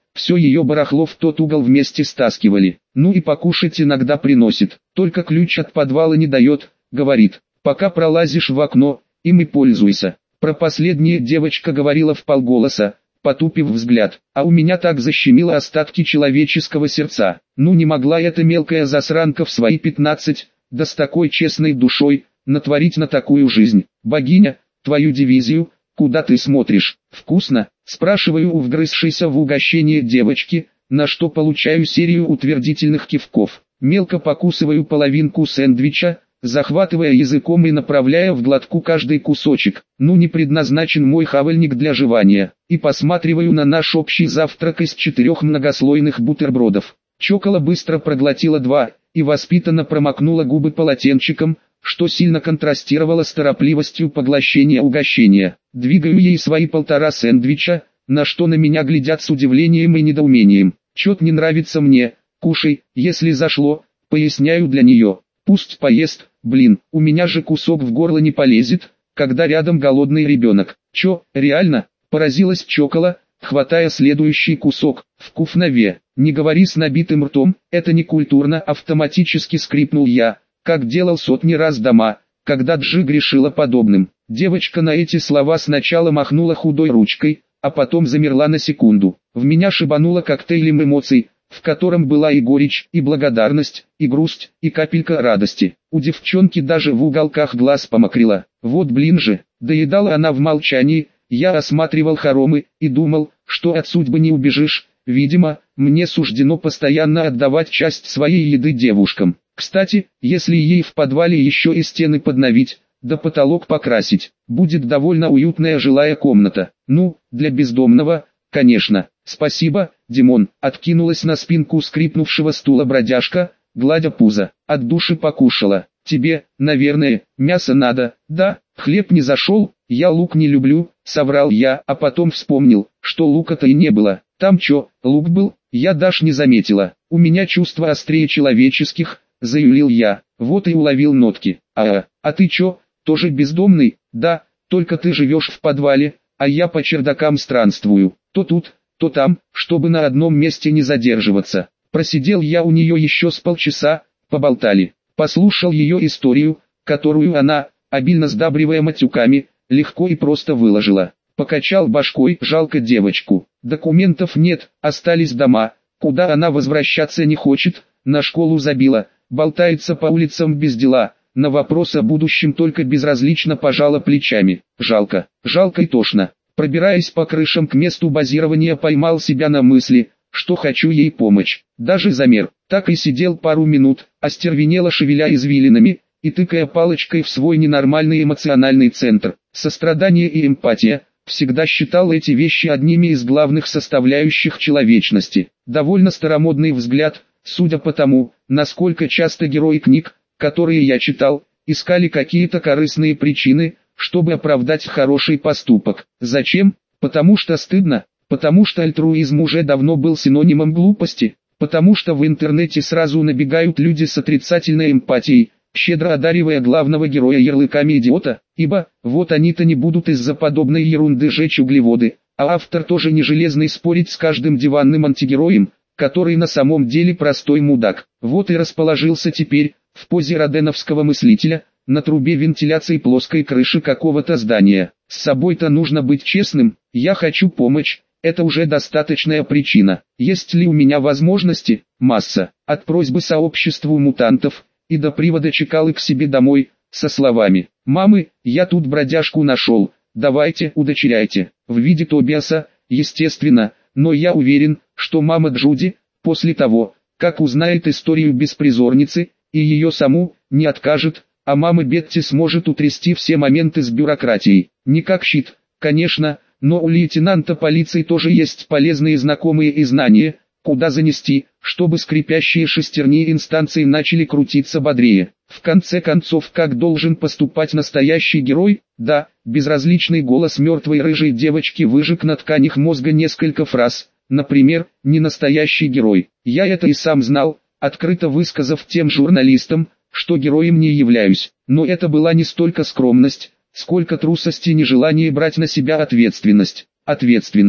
все ее барахло в тот угол вместе стаскивали. Ну и покушать иногда приносит, только ключ от подвала не дает, говорит, пока пролазишь в окно, им и пользуйся. Про последнее девочка говорила вполголоса, потупив взгляд, а у меня так защемило остатки человеческого сердца. Ну не могла эта мелкая засранка в свои 15, да с такой честной душой, натворить на такую жизнь. Богиня, твою дивизию, куда ты смотришь? Вкусно? Спрашиваю у вгрызшейся в угощение девочки, на что получаю серию утвердительных кивков. Мелко покусываю половинку сэндвича, захватывая языком и направляя в глотку каждый кусочек. Ну не предназначен мой хавальник для жевания. И посматриваю на наш общий завтрак из 4 многослойных бутербродов. Чокола быстро проглотила 2 и воспитанно промокнула губы полотенчиком, что сильно контрастировало с торопливостью поглощения угощения. Двигаю ей свои 1,5 сэндвича, на что на меня глядят с удивлением и недоумением. Чё-то не нравится мне, кушай, если зашло, поясняю для нее. Пусть поест, блин, у меня же кусок в горло не полезет, когда рядом голодный ребенок. Чё, реально? Поразилась Чокола, хватая следующий кусок. Вкуснове. Не говори с набитым ртом, это не культурно, автоматически скрипнул я, как делал сотни раз дома, когда Джи грешила подобным. Девочка на эти слова сначала махнула худой ручкой, а потом замерла на секунду. В меня шибануло коктейлем эмоций, в котором была и горечь, и благодарность, и грусть, и капелька радости. У девчонки даже в уголках глаз помокрило. Вот блин же, доедала она в молчании, я осматривал хоромы, и думал, что от судьбы не убежишь. Видимо, мне суждено постоянно отдавать часть своей еды девушкам. Кстати, если ей в подвале еще и стены подновить, да потолок покрасить, будет довольно уютная жилая комната. Ну, для бездомного, конечно. Спасибо, Димон, откинулась на спинку скрипнувшего стула бродяжка, гладя пузо. От души покушала. Тебе, наверное, мясо надо, да? Хлеб не зашел, я лук не люблю, соврал я, а потом вспомнил, что лука-то и не было. Там чё, лук был? Я даже не заметила. У меня чувства острее человеческих, заявил я. Вот и уловил нотки. А ты чё, тоже бездомный? Да, только ты живешь в подвале, а я по чердакам странствую. То тут, то там, чтобы на одном месте не задерживаться. Просидел я у нее еще с полчаса, поболтали. Послушал ее историю, которую она, обильно сдабривая матюками, легко и просто выложила. Покачал башкой, жалко девочку. Документов нет, остались дома, куда она возвращаться не хочет, на школу забила, болтается по улицам без дела, на вопрос о будущем только безразлично пожала плечами. Жалко, жалко и тошно. Пробираясь по крышам к месту базирования, поймал себя на мысли, что хочу ей помочь. Даже замер, так и сидел пару минут, остервенело шевеля извилинами и тыкая палочкой в свой ненормальный эмоциональный центр. Сострадание и эмпатия. Всегда считал эти вещи одними из главных составляющих человечности. Довольно старомодный взгляд, судя по тому, насколько часто герои книг, которые я читал, искали какие-то корыстные причины, чтобы оправдать хороший поступок. Зачем? Потому что стыдно, потому что альтруизм уже давно был синонимом глупости, потому что в интернете сразу набегают люди с отрицательной эмпатией, щедро одаривая главного героя ярлыками идиота, ибо, вот они-то не будут из-за подобной ерунды жечь углеводы, а автор тоже не железный спорить с каждым диванным антигероем, который на самом деле простой мудак. Вот и расположился теперь, в позе роденовского мыслителя, на трубе вентиляции плоской крыши какого-то здания. С собой-то нужно быть честным, я хочу помочь, это уже достаточная причина. Есть ли у меня возможности? Масса. От просьбы сообществу мутантов, и до привода Чекалы к себе домой, со словами: «Мамы, я тут бродяжку нашел, давайте удочеряйте», в виде Тобиаса, естественно, но я уверен, что мама Джуди, после того, как узнает историю беспризорницы, и ее саму, не откажет, а мама Бетти сможет утрясти все моменты с бюрократией. Не как щит, конечно, но у лейтенанта полиции тоже есть полезные знакомые и знания, куда занести, чтобы скрипящие шестерни инстанции начали крутиться бодрее. В конце концов, как должен поступать настоящий герой? Да, безразличный голос мертвой рыжей девочки выжег на тканях мозга несколько фраз. Например, не настоящий герой. Я это и сам знал, открыто высказав тем журналистам, что героем не являюсь. Но это была не столько скромность, сколько трусость и нежелание брать на себя ответственность. Ответственность.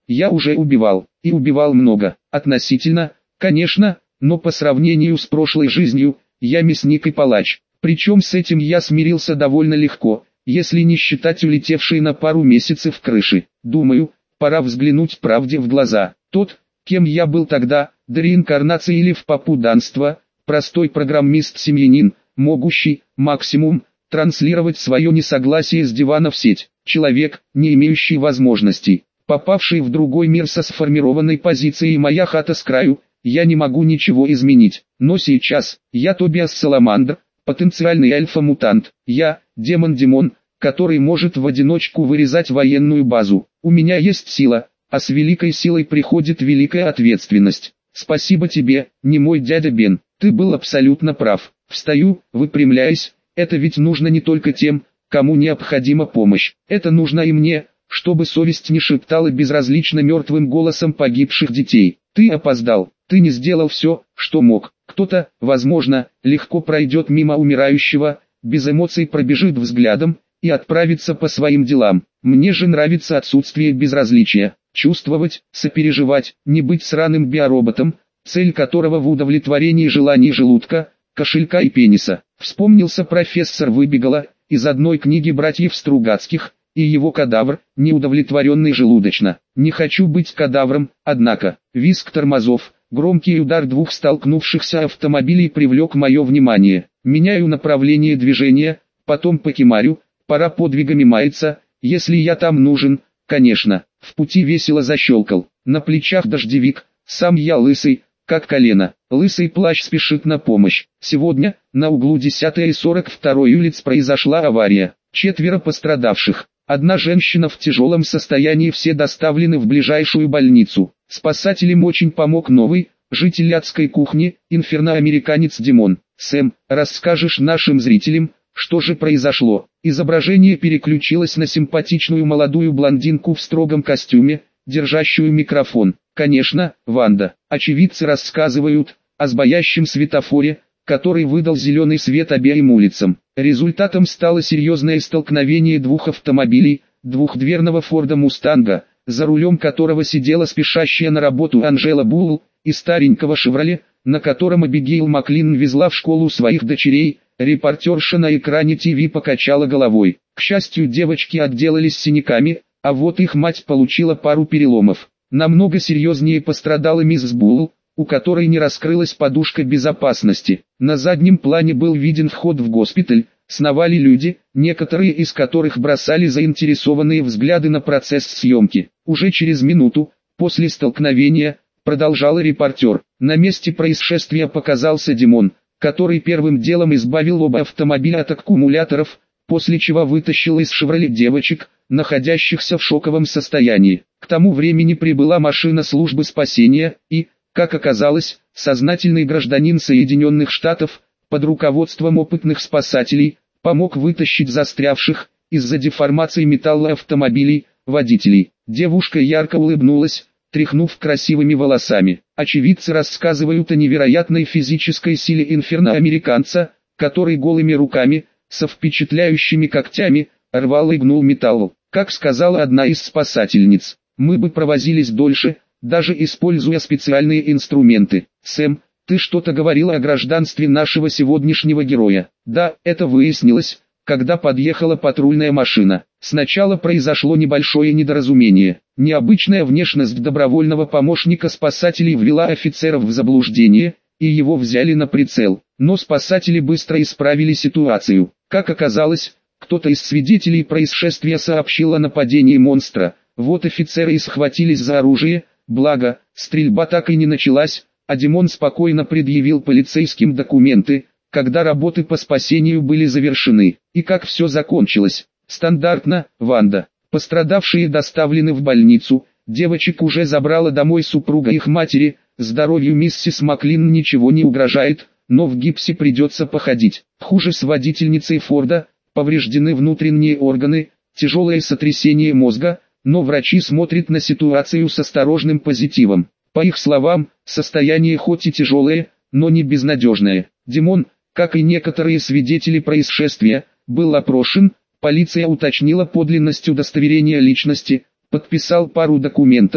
Я уже убивал, и убивал много. Относительно, конечно, но по сравнению с прошлой жизнью, я мясник и палач. Причем с этим я смирился довольно легко, если не считать улетевшие на пару месяцев крыши. Думаю, пора взглянуть правде в глаза. Тот, кем я был тогда, до реинкарнации или в попуданство, простой программист-семьянин, могущий, максимум, транслировать свое несогласие с дивана в сеть. Человек, не имеющий возможностей, попавший в другой мир со сформированной позицией «моя хата с краю», я не могу ничего изменить. Но сейчас, я Тобиас Саламандр, потенциальный альфа-мутант. Я, демон-демон, который может в одиночку вырезать военную базу. У меня есть сила, а с великой силой приходит великая ответственность. Спасибо тебе, не мой дядя Бен, ты был абсолютно прав. Встаю, выпрямляясь, это ведь нужно не только тем, кому необходима помощь. Это нужно и мне, чтобы совесть не шептала безразлично мертвым голосом погибших детей. Ты опоздал, ты не сделал все, что мог. Кто-то, возможно, легко пройдет мимо умирающего, без эмоций пробежит взглядом и отправится по своим делам. Мне же нравится отсутствие безразличия. Чувствовать, сопереживать, не быть сраным биороботом, цель которого в удовлетворении желаний желудка, кошелька и пениса. Вспомнился профессор Выбегала из одной книги братьев Стругацких, и его кадавр, неудовлетворенный желудочно. Не хочу быть кадавром, однако. Визг тормозов, громкий удар двух столкнувшихся автомобилей привлек мое внимание. Меняю направление движения, потом покемарю, пора подвигами маяться, если я там нужен, конечно. В пути весело защелкал, на плечах дождевик, сам я лысый, как колено. Лысый плащ спешит на помощь. Сегодня, на углу 10 и 42 улиц произошла авария. 4 пострадавших. Одна женщина в тяжелом состоянии, все доставлены в ближайшую больницу. Спасателям очень помог новый, житель адской кухни, инферно-американец Димон. Сэм, расскажешь нашим зрителям, что же произошло? Изображение переключилось на симпатичную молодую блондинку в строгом костюме, держащую микрофон. Конечно, Ванда. Очевидцы рассказывают о сбоящем светофоре, который выдал зеленый свет обеим улицам. Результатом стало серьезное столкновение двух автомобилей, двухдверного Форда Мустанга, за рулем которого сидела спешащая на работу Анжела Булл, и старенького Шевроле, на котором Абигейл Маклин везла в школу своих дочерей. Репортерша на экране ТВ покачала головой. К счастью, девочки отделались синяками, а вот их мать получила пару переломов. Намного серьезнее пострадала мисс Булл, у которой не раскрылась подушка безопасности. На заднем плане был виден вход в госпиталь, сновали люди, некоторые из которых бросали заинтересованные взгляды на процесс съемки. Уже через минуту, после столкновения, продолжал репортер, на месте происшествия показался Димон, который первым делом избавил оба автомобиля от аккумуляторов, после чего вытащил из «Шевроле» девочек, находящихся в шоковом состоянии. К тому времени прибыла машина службы спасения и, как оказалось, сознательный гражданин Соединенных Штатов, под руководством опытных спасателей, помог вытащить застрявших, из-за деформации металла автомобилей, водителей. Девушка ярко улыбнулась, тряхнув красивыми волосами. Очевидцы рассказывают о невероятной физической силе инферно-американца, который голыми руками, со впечатляющими когтями, рвал и гнул металл. Как сказала одна из спасательниц, мы бы провозились дольше, даже используя специальные инструменты. Сэм, ты что-то говорила о гражданстве нашего сегодняшнего героя. Да, это выяснилось, когда подъехала патрульная машина. Сначала произошло небольшое недоразумение. Необычная внешность добровольного помощника спасателей ввела офицеров в заблуждение, и его взяли на прицел. Но спасатели быстро исправили ситуацию. Как оказалось, кто-то из свидетелей происшествия сообщил о нападении монстра. Вот офицеры и схватились за оружие, благо, стрельба так и не началась, а Димон спокойно предъявил полицейским документы, когда работы по спасению были завершены. И как все закончилось? Стандартно, Ванда. Пострадавшие доставлены в больницу, девочек уже забрала домой супруга их матери, здоровью миссис Маклин ничего не угрожает, но в гипсе придется походить. Хуже с водительницей Форда, повреждены внутренние органы, тяжелое сотрясение мозга, но врачи смотрят на ситуацию с осторожным позитивом. По их словам, состояние хоть и тяжелое, но не безнадежное. Димон, как и некоторые свидетели происшествия, был опрошен, полиция уточнила подлинность удостоверения личности, подписал пару документов,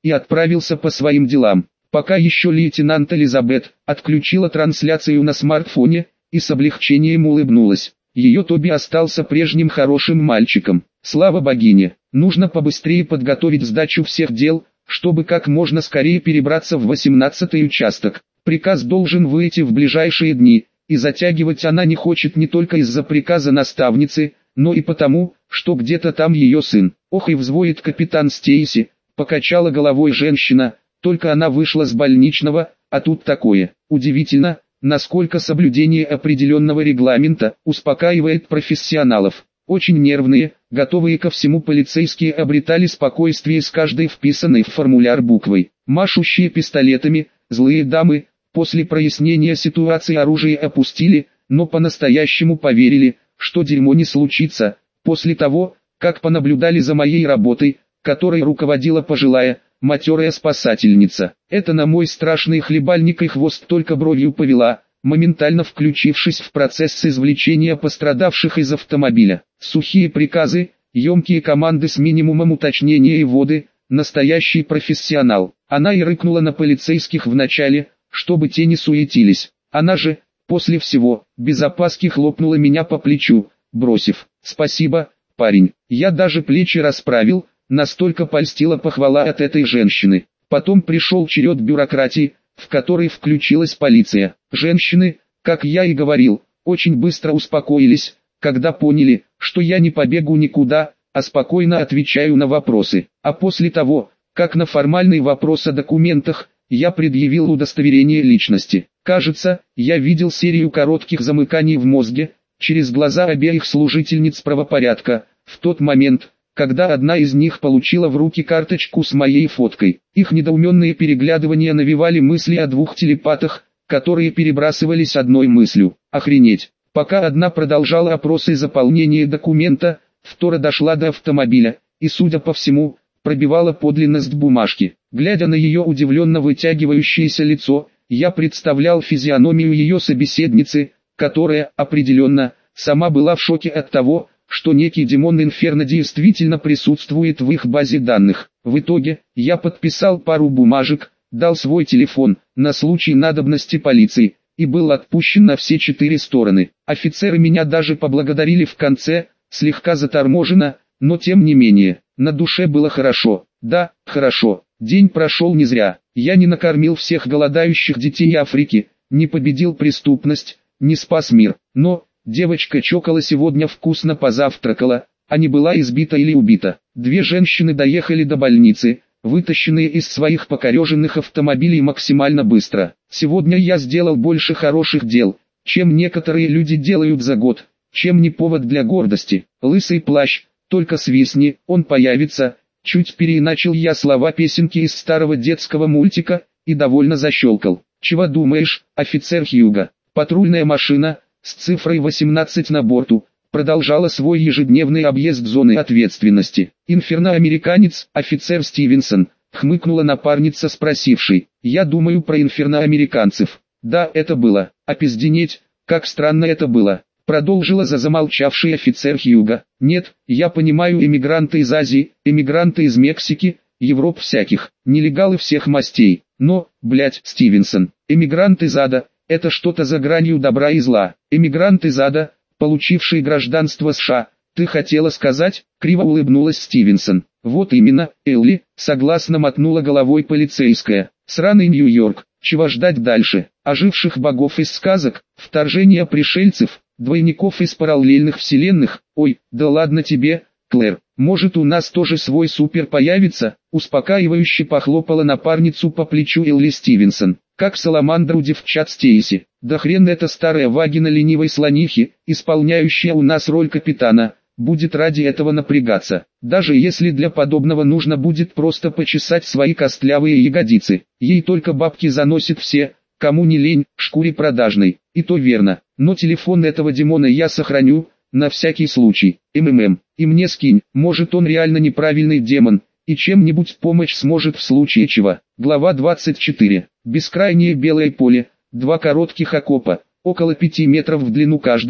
и отправился по своим делам. Пока еще лейтенант Элизабет отключила трансляцию на смартфоне и с облегчением улыбнулась. Ее Тоби остался прежним хорошим мальчиком. Слава богине, нужно побыстрее подготовить сдачу всех дел, чтобы как можно скорее перебраться в 18-й участок. Приказ должен выйти в ближайшие дни, и затягивать она не хочет не только из-за приказа наставницы, но и потому, что где-то там ее сын. Ох и взвоет капитан Стейси, покачала головой женщина, только она вышла с больничного, а тут такое. Удивительно, насколько соблюдение определенного регламента успокаивает профессионалов. Очень нервные, готовые ко всему полицейские обретали спокойствие с каждой вписанной в формуляр буквой. Машущие пистолетами, злые дамы, после прояснения ситуации оружие опустили, но по-настоящему поверили, что дерьмо не случится, после того, как понаблюдали за моей работой, которой руководила пожилая, матерая спасательница. Это на мой страшный хлебальник и хвост только бровью повела, моментально включившись в процесс извлечения пострадавших из автомобиля. Сухие приказы, емкие команды с минимумом уточнения и вводы, настоящий профессионал. Она и рыкнула на полицейских вначале, чтобы те не суетились. Она же, после всего, без опаски хлопнула меня по плечу, бросив: «Спасибо, парень». Я даже плечи расправил, настолько польстила похвала от этой женщины. Потом пришел черед бюрократии, в которой включилась полиция. Женщины, как я и говорил, очень быстро успокоились, когда поняли, что я не побегу никуда, а спокойно отвечаю на вопросы. А после того, как на формальный вопрос о документах, я предъявил удостоверение личности. Кажется, я видел серию коротких замыканий в мозге, через глаза обеих служительниц правопорядка, в тот момент, когда одна из них получила в руки карточку с моей фоткой. Их недоуменные переглядывания навевали мысли о двух телепатах, которые перебрасывались одной мыслью: охренеть. Пока одна продолжала опрос и заполнение документа, вторая дошла до автомобиля, и, судя по всему, пробивала подлинность бумажки. Глядя на ее удивленно вытягивающееся лицо, я представлял физиономию ее собеседницы, которая, определенно, сама была в шоке от того, что некий Демон Инферно действительно присутствует в их базе данных. В итоге, я подписал пару бумажек, дал свой телефон, на случай надобности полиции, и был отпущен на все 4 стороны. Офицеры меня даже поблагодарили в конце, слегка заторможенно, но тем не менее, на душе было хорошо. Да, хорошо, день прошел не зря. Я не накормил всех голодающих детей Африки, не победил преступность, не спас мир, но... Девочка Чокола сегодня вкусно позавтракала, а не была избита или убита. 2 женщины доехали до больницы, вытащенные из своих покореженных автомобилей максимально быстро. Сегодня я сделал больше хороших дел, чем некоторые люди делают за год, чем не повод для гордости. Лысый плащ, только свистни, он появится. Чуть переиначил я слова песенки из старого детского мультика, и довольно защелкал. Чего думаешь, офицер Хьюго? Патрульная машина с цифрой 18 на борту продолжала свой ежедневный объезд зоны ответственности. «Инферно-американец, офицер Стивенсон», хмыкнула напарница, спросившей: «Я думаю про инферно-американцев». «Да, это было. Опизденеть, как странно это было», продолжила замолчавший офицер Хьюго. «Нет, я понимаю, эмигранты из Азии, эмигранты из Мексики, Европ всяких, нелегалы всех мастей. Но, блять, Стивенсон, эмигрант из ада — это что-то за гранью добра и зла. Эмигрант из ада, получивший гражданство США, ты хотела сказать?» Криво улыбнулась Стивенсон. «Вот именно, Элли», согласно мотнула головой полицейская. «Сраный Нью-Йорк, чего ждать дальше? Оживших богов из сказок, вторжение пришельцев, двойников из параллельных вселенных? Ой, да ладно тебе, Клэр, может у нас тоже свой супер появится?» Успокаивающе похлопала напарницу по плечу Элли Стивенсон. «Как саламандру девчат Стейси. Да хрен эта старая вагина ленивой слонихи, исполняющая у нас роль капитана, будет ради этого напрягаться. Даже если для подобного нужно будет просто почесать свои костлявые ягодицы. Ей только бабки заносит все, кому не лень, шкуре продажной. И то верно. Но телефон этого демона я сохраню, на всякий случай. МММ. И мне скинь, может он реально неправильный демон, и чем-нибудь помочь сможет в случае чего». Глава 24. Бескрайнее белое поле, 2 коротких окопа, около 5 метров в длину каждый,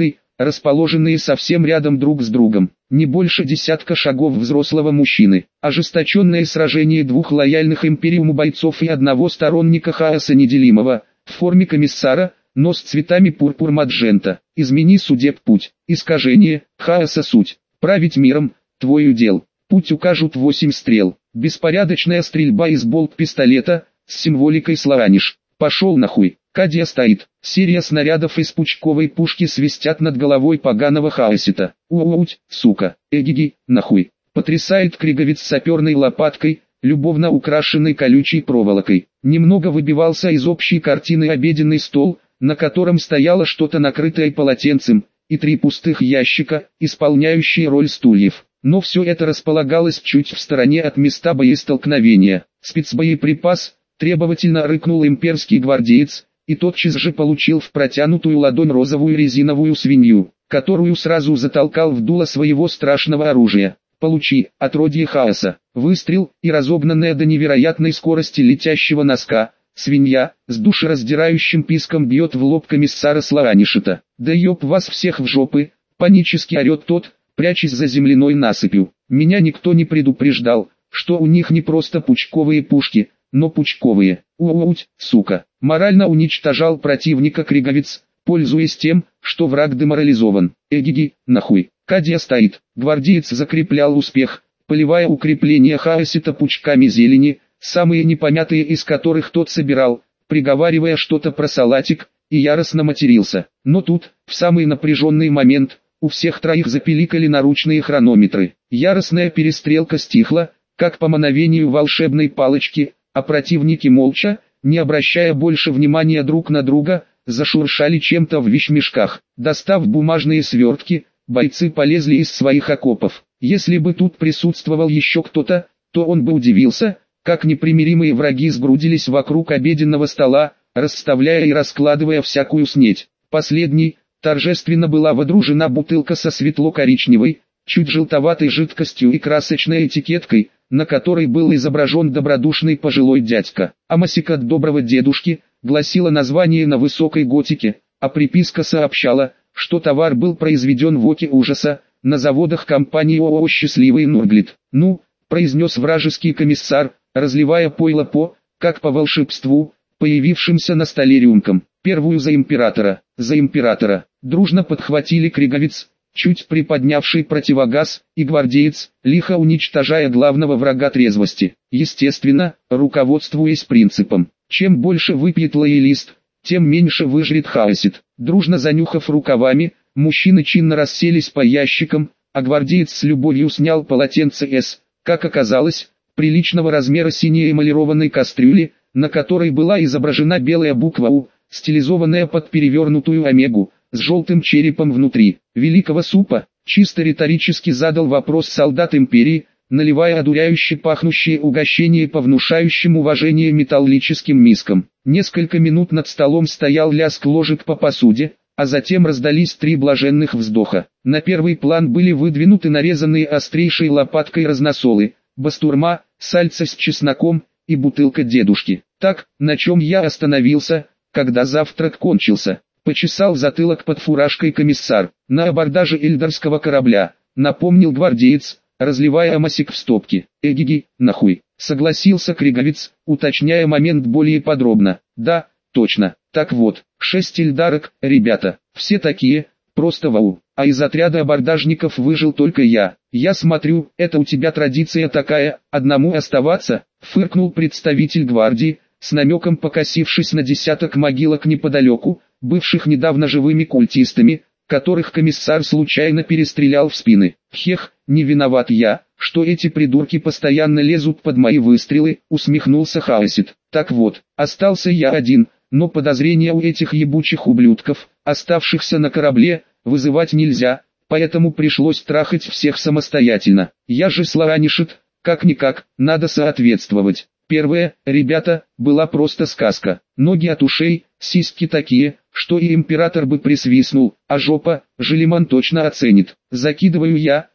расположенные совсем рядом друг с другом. Не больше десятка шагов взрослого мужчины. Ожесточенное сражение двух лояльных империуму бойцов и одного сторонника хаоса неделимого, в форме комиссара, но с цветами пурпур-маджента. Измени судеб путь. Искажение, хаоса суть. Править миром, твой удел. Путь укажут 8 стрел. Беспорядочная стрельба из болт-пистолета, с символикой слораниш. Пошел нахуй. Кадия стоит. Серия снарядов из пучковой пушки свистят над головой поганого хаосита. Ууть, сука. Эгиги, нахуй. Потрясает криговец саперной лопаткой, любовно украшенной колючей проволокой. Немного выбивался из общей картины обеденный стол, на котором стояло что-то накрытое полотенцем, и 3 пустых ящика, исполняющие роль стульев. Но все это располагалось чуть в стороне от места боестолкновения. Спецбоеприпас, требовательно рыкнул имперский гвардеец, и тотчас же получил в протянутую ладонь розовую резиновую свинью, которую сразу затолкал в дуло своего страшного оружия. Получи, отродье хаоса. Выстрел, и разогнанная до невероятной скорости летящего носка, свинья, с душераздирающим писком бьет в лоб комиссара Слоранишета. «Да ёб вас всех в жопы!» — панически орет тот, прячась за земляной насыпью. «Меня никто не предупреждал, что у них не просто пучковые пушки, но пучковые. Ууть, сука!» Морально уничтожал противника криговец, пользуясь тем, что враг деморализован. Эгиги, нахуй. Кадия стоит. Гвардеец закреплял успех, поливая укрепления хаосита пучками зелени, самые непонятные из которых тот собирал, приговаривая что-то про салатик, и яростно матерился. Но тут, в самый напряженный момент, у всех троих запиликали наручные хронометры. Яростная перестрелка стихла, как по мановению волшебной палочки, а противники молча, не обращая больше внимания друг на друга, зашуршали чем-то в вещмешках. Достав бумажные свертки, бойцы полезли из своих окопов. Если бы тут присутствовал еще кто-то, то он бы удивился, как непримиримые враги сгрудились вокруг обеденного стола, расставляя и раскладывая всякую снеть. Последней, торжественно была водружена бутылка со светло-коричневой, чуть желтоватой жидкостью и красочной этикеткой, на которой был изображен добродушный пожилой дядька. «Амосик от доброго дедушки», гласило название на высокой готике, а приписка сообщала, что товар был произведен в оке ужаса, на заводах компании ООО «Счастливый Нурглит». «Ну», произнес вражеский комиссар, разливая пойло как по волшебству, появившимся на столе рюмкам. «Первую за императора, за императора!» Дружно подхватили криговец, чуть приподнявший противогаз, и гвардеец, лихо уничтожая главного врага трезвости. Естественно, руководствуясь принципом: чем больше выпьет лоялист, тем меньше выжрет хаосит. Дружно занюхав рукавами, мужчины чинно расселись по ящикам, а гвардеец с любовью снял полотенце с, как оказалось, приличного размера синей эмалированной кастрюли, на которой была изображена белая буква «У», стилизованная под перевернутую омегу, с желтым черепом внутри. «Великого супа?» — чисто риторически задал вопрос солдат империи, наливая одуряюще пахнущие угощения по внушающим уважение металлическим мискам. Несколько минут над столом стоял лязг ложек по посуде, а затем раздались 3 блаженных вздоха. На первый план были выдвинуты нарезанные острейшей лопаткой разносолы, бастурма, сальца с чесноком и бутылка дедушки. Так, на чем я остановился, когда завтрак кончился. Почесал затылок под фуражкой комиссар. «На абордаже эльдарского корабля», напомнил гвардеец, разливая амосик в стопки. «Эгиги, нахуй», согласился криговец, уточняя момент более подробно. «Да, точно. Так вот, 6 эльдарок, ребята, все такие, просто вау. А из отряда абордажников выжил только я. Я смотрю, это у тебя традиция такая, одному оставаться», фыркнул представитель гвардии, с намеком покосившись на десяток могилок неподалеку, бывших недавно живыми культистами, которых комиссар случайно перестрелял в спины. «Хех, не виноват я, что эти придурки постоянно лезут под мои выстрелы», усмехнулся хаосит. «Так вот, остался я один, но подозрения у этих ебучих ублюдков, оставшихся на корабле, вызывать нельзя, поэтому пришлось трахать всех самостоятельно. Я же Слоранишет, как-никак, надо соответствовать. Первое, ребята, была просто сказка. Ноги от ушей, сиськи такие, что и император бы присвистнул, а жопа, Желиман точно оценит. Закидываю я,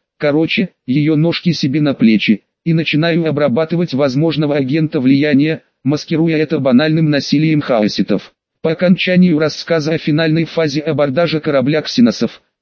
ее ножки себе на плечи, и начинаю обрабатывать возможного агента влияния, маскируя это банальным насилием хаоситов. По окончанию рассказа о финальной фазе абордажа корабля ксеносов,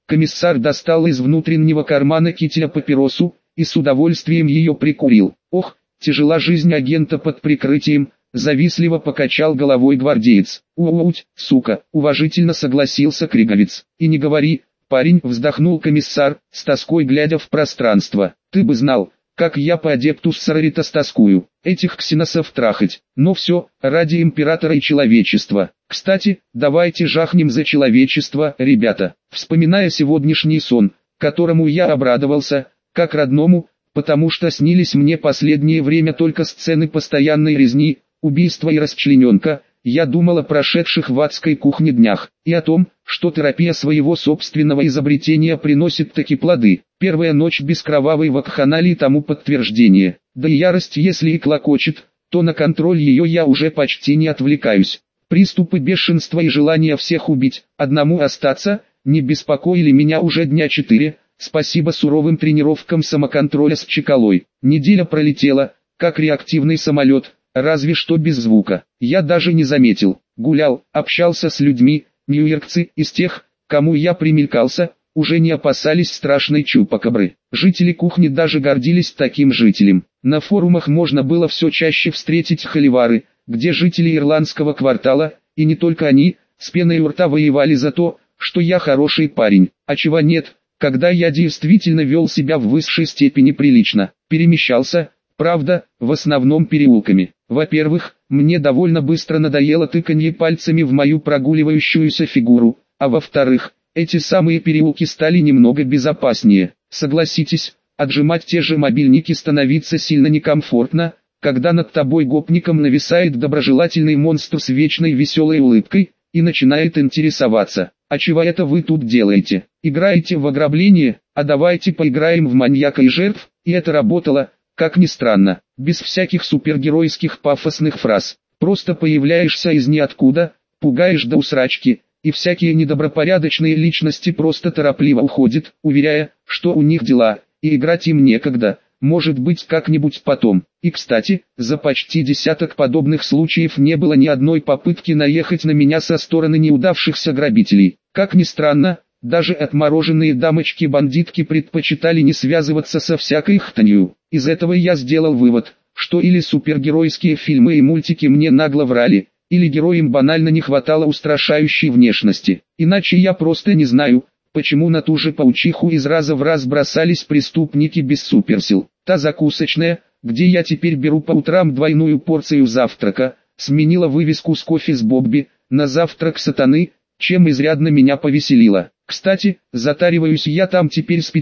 Комиссар достал из внутреннего кармана кителя папиросу и с удовольствием ее прикурил. Ох, тяжела жизнь агента под прикрытием, завистливо покачал головой гвардеец. Ууть, сука, уважительно согласился Криговец. И не говори, парень, вздохнул комиссар, с тоской глядя в пространство. Ты бы знал, как я по адептус сороритас тоскую, этих ксеносов трахать. Но все, ради императора и человечества. Кстати, давайте жахнем за человечество, ребята. Вспоминая сегодняшний сон, которому я обрадовался, как родному, потому что снились мне последнее время только сцены постоянной резни, убийства и расчлененка, я думал о прошедших в адской кухне днях, и о том, что терапия своего собственного изобретения приносит таки плоды. Первая ночь без кровавой вакханалии тому подтверждение. Да и ярость, если и клокочет, то на контроль ее я уже почти не отвлекаюсь. Приступы бешенства и желание всех убить, одному остаться, не беспокоили меня уже дня 4, спасибо суровым тренировкам самоконтроля с Чекалой. Неделя пролетела, как реактивный самолет, разве что без звука. Я даже не заметил. Гулял, общался с людьми, ньюйоркцы из тех, кому я примелькался, уже не опасались страшной чупакабры. Жители кухни даже гордились таким жителем. На форумах можно было все чаще встретить холивары, где жители ирландского квартала, и не только они, с пеной у рта воевали за то, что я хороший парень, а чего нет, когда я действительно вел себя в высшей степени прилично, перемещался, правда, в основном переулками. Во-первых, мне довольно быстро надоело тыканье пальцами в мою прогуливающуюся фигуру, а во-вторых, эти самые переулки стали немного безопаснее. Согласитесь, отжимать те же мобильники становится сильно некомфортно, когда над тобой гопником нависает доброжелательный монстр с вечной веселой улыбкой, и начинает интересоваться, а чего это вы тут делаете? Играете в ограбление, а давайте поиграем в маньяка и жертв, и это работало, как ни странно, без всяких супергеройских пафосных фраз. Просто появляешься из ниоткуда, пугаешь до усрачки, и всякие недобропорядочные личности просто торопливо уходят, уверяя, что у них дела, и играть им некогда, может быть как-нибудь потом. И кстати, за почти десяток подобных случаев не было ни одной попытки наехать на меня со стороны неудавшихся грабителей. Как ни странно, даже отмороженные дамочки-бандитки предпочитали не связываться со всякой хтонью. Из этого я сделал вывод, что или супергеройские фильмы и мультики мне нагло врали, или героям банально не хватало устрашающей внешности. Иначе я просто не знаю, почему на ту же паучиху из раза в раз бросались преступники без суперсил. Та закусочная, где я теперь беру по утрам двойную порцию завтрака, сменила вывеску с кофе с Бобби на завтрак сатаны, чем изрядно меня повеселило. Кстати, затариваюсь я там теперь с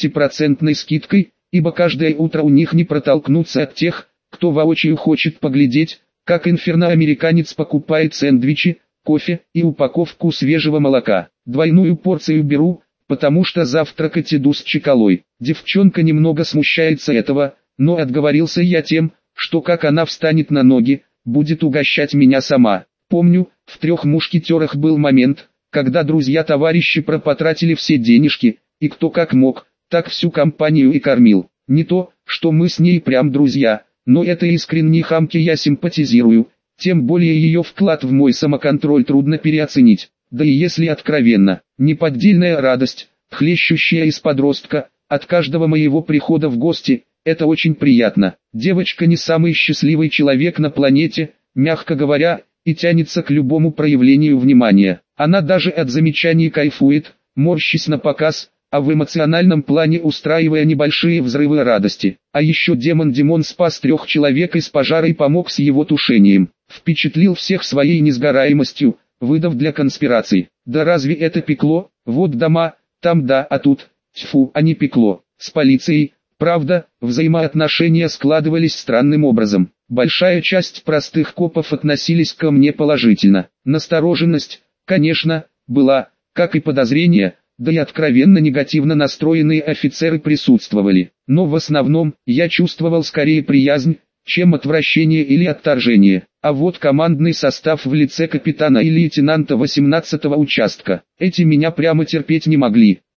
50% скидкой, ибо каждое утро у них не протолкнуться от тех, кто воочию хочет поглядеть, как инферно-американец покупает сэндвичи, кофе и упаковку свежего молока. Двойную порцию беру, потому что завтракать иду с Чекалой. Девчонка немного смущается этого, но отговорился я тем, что как она встанет на ноги, будет угощать меня сама. Помню, в «Трех мушкетерах» был момент, когда друзья-товарищи пропотратили все денежки, и кто как мог, так всю компанию и кормил. Не то, что мы с ней прям друзья, но этой искренней хамке я симпатизирую, тем более ее вклад в мой самоконтроль трудно переоценить. Да и если откровенно, неподдельная радость, хлещущая из подростка, от каждого моего прихода в гости, это очень приятно. Девочка не самый счастливый человек на планете, мягко говоря, и тянется к любому проявлению внимания. Она даже от замечаний кайфует, морщись на показ, а в эмоциональном плане устраивая небольшие взрывы радости. А еще демон Димон спас 3 человек из пожара и помог с его тушением. Впечатлил всех своей несгораемостью, выдав для конспираций. Да разве это пекло? Вот дома, там да, а тут, тьфу, а не пекло. С полицией, правда, взаимоотношения складывались странным образом. Большая часть простых копов относились ко мне положительно. Настороженность, конечно, была, как и подозрения, да и откровенно негативно настроенные офицеры присутствовали. Но в основном, я чувствовал скорее приязнь, чем отвращение или отторжение. А вот командный состав в лице капитана и лейтенанта 18-го участка, эти меня прямо терпеть не могли.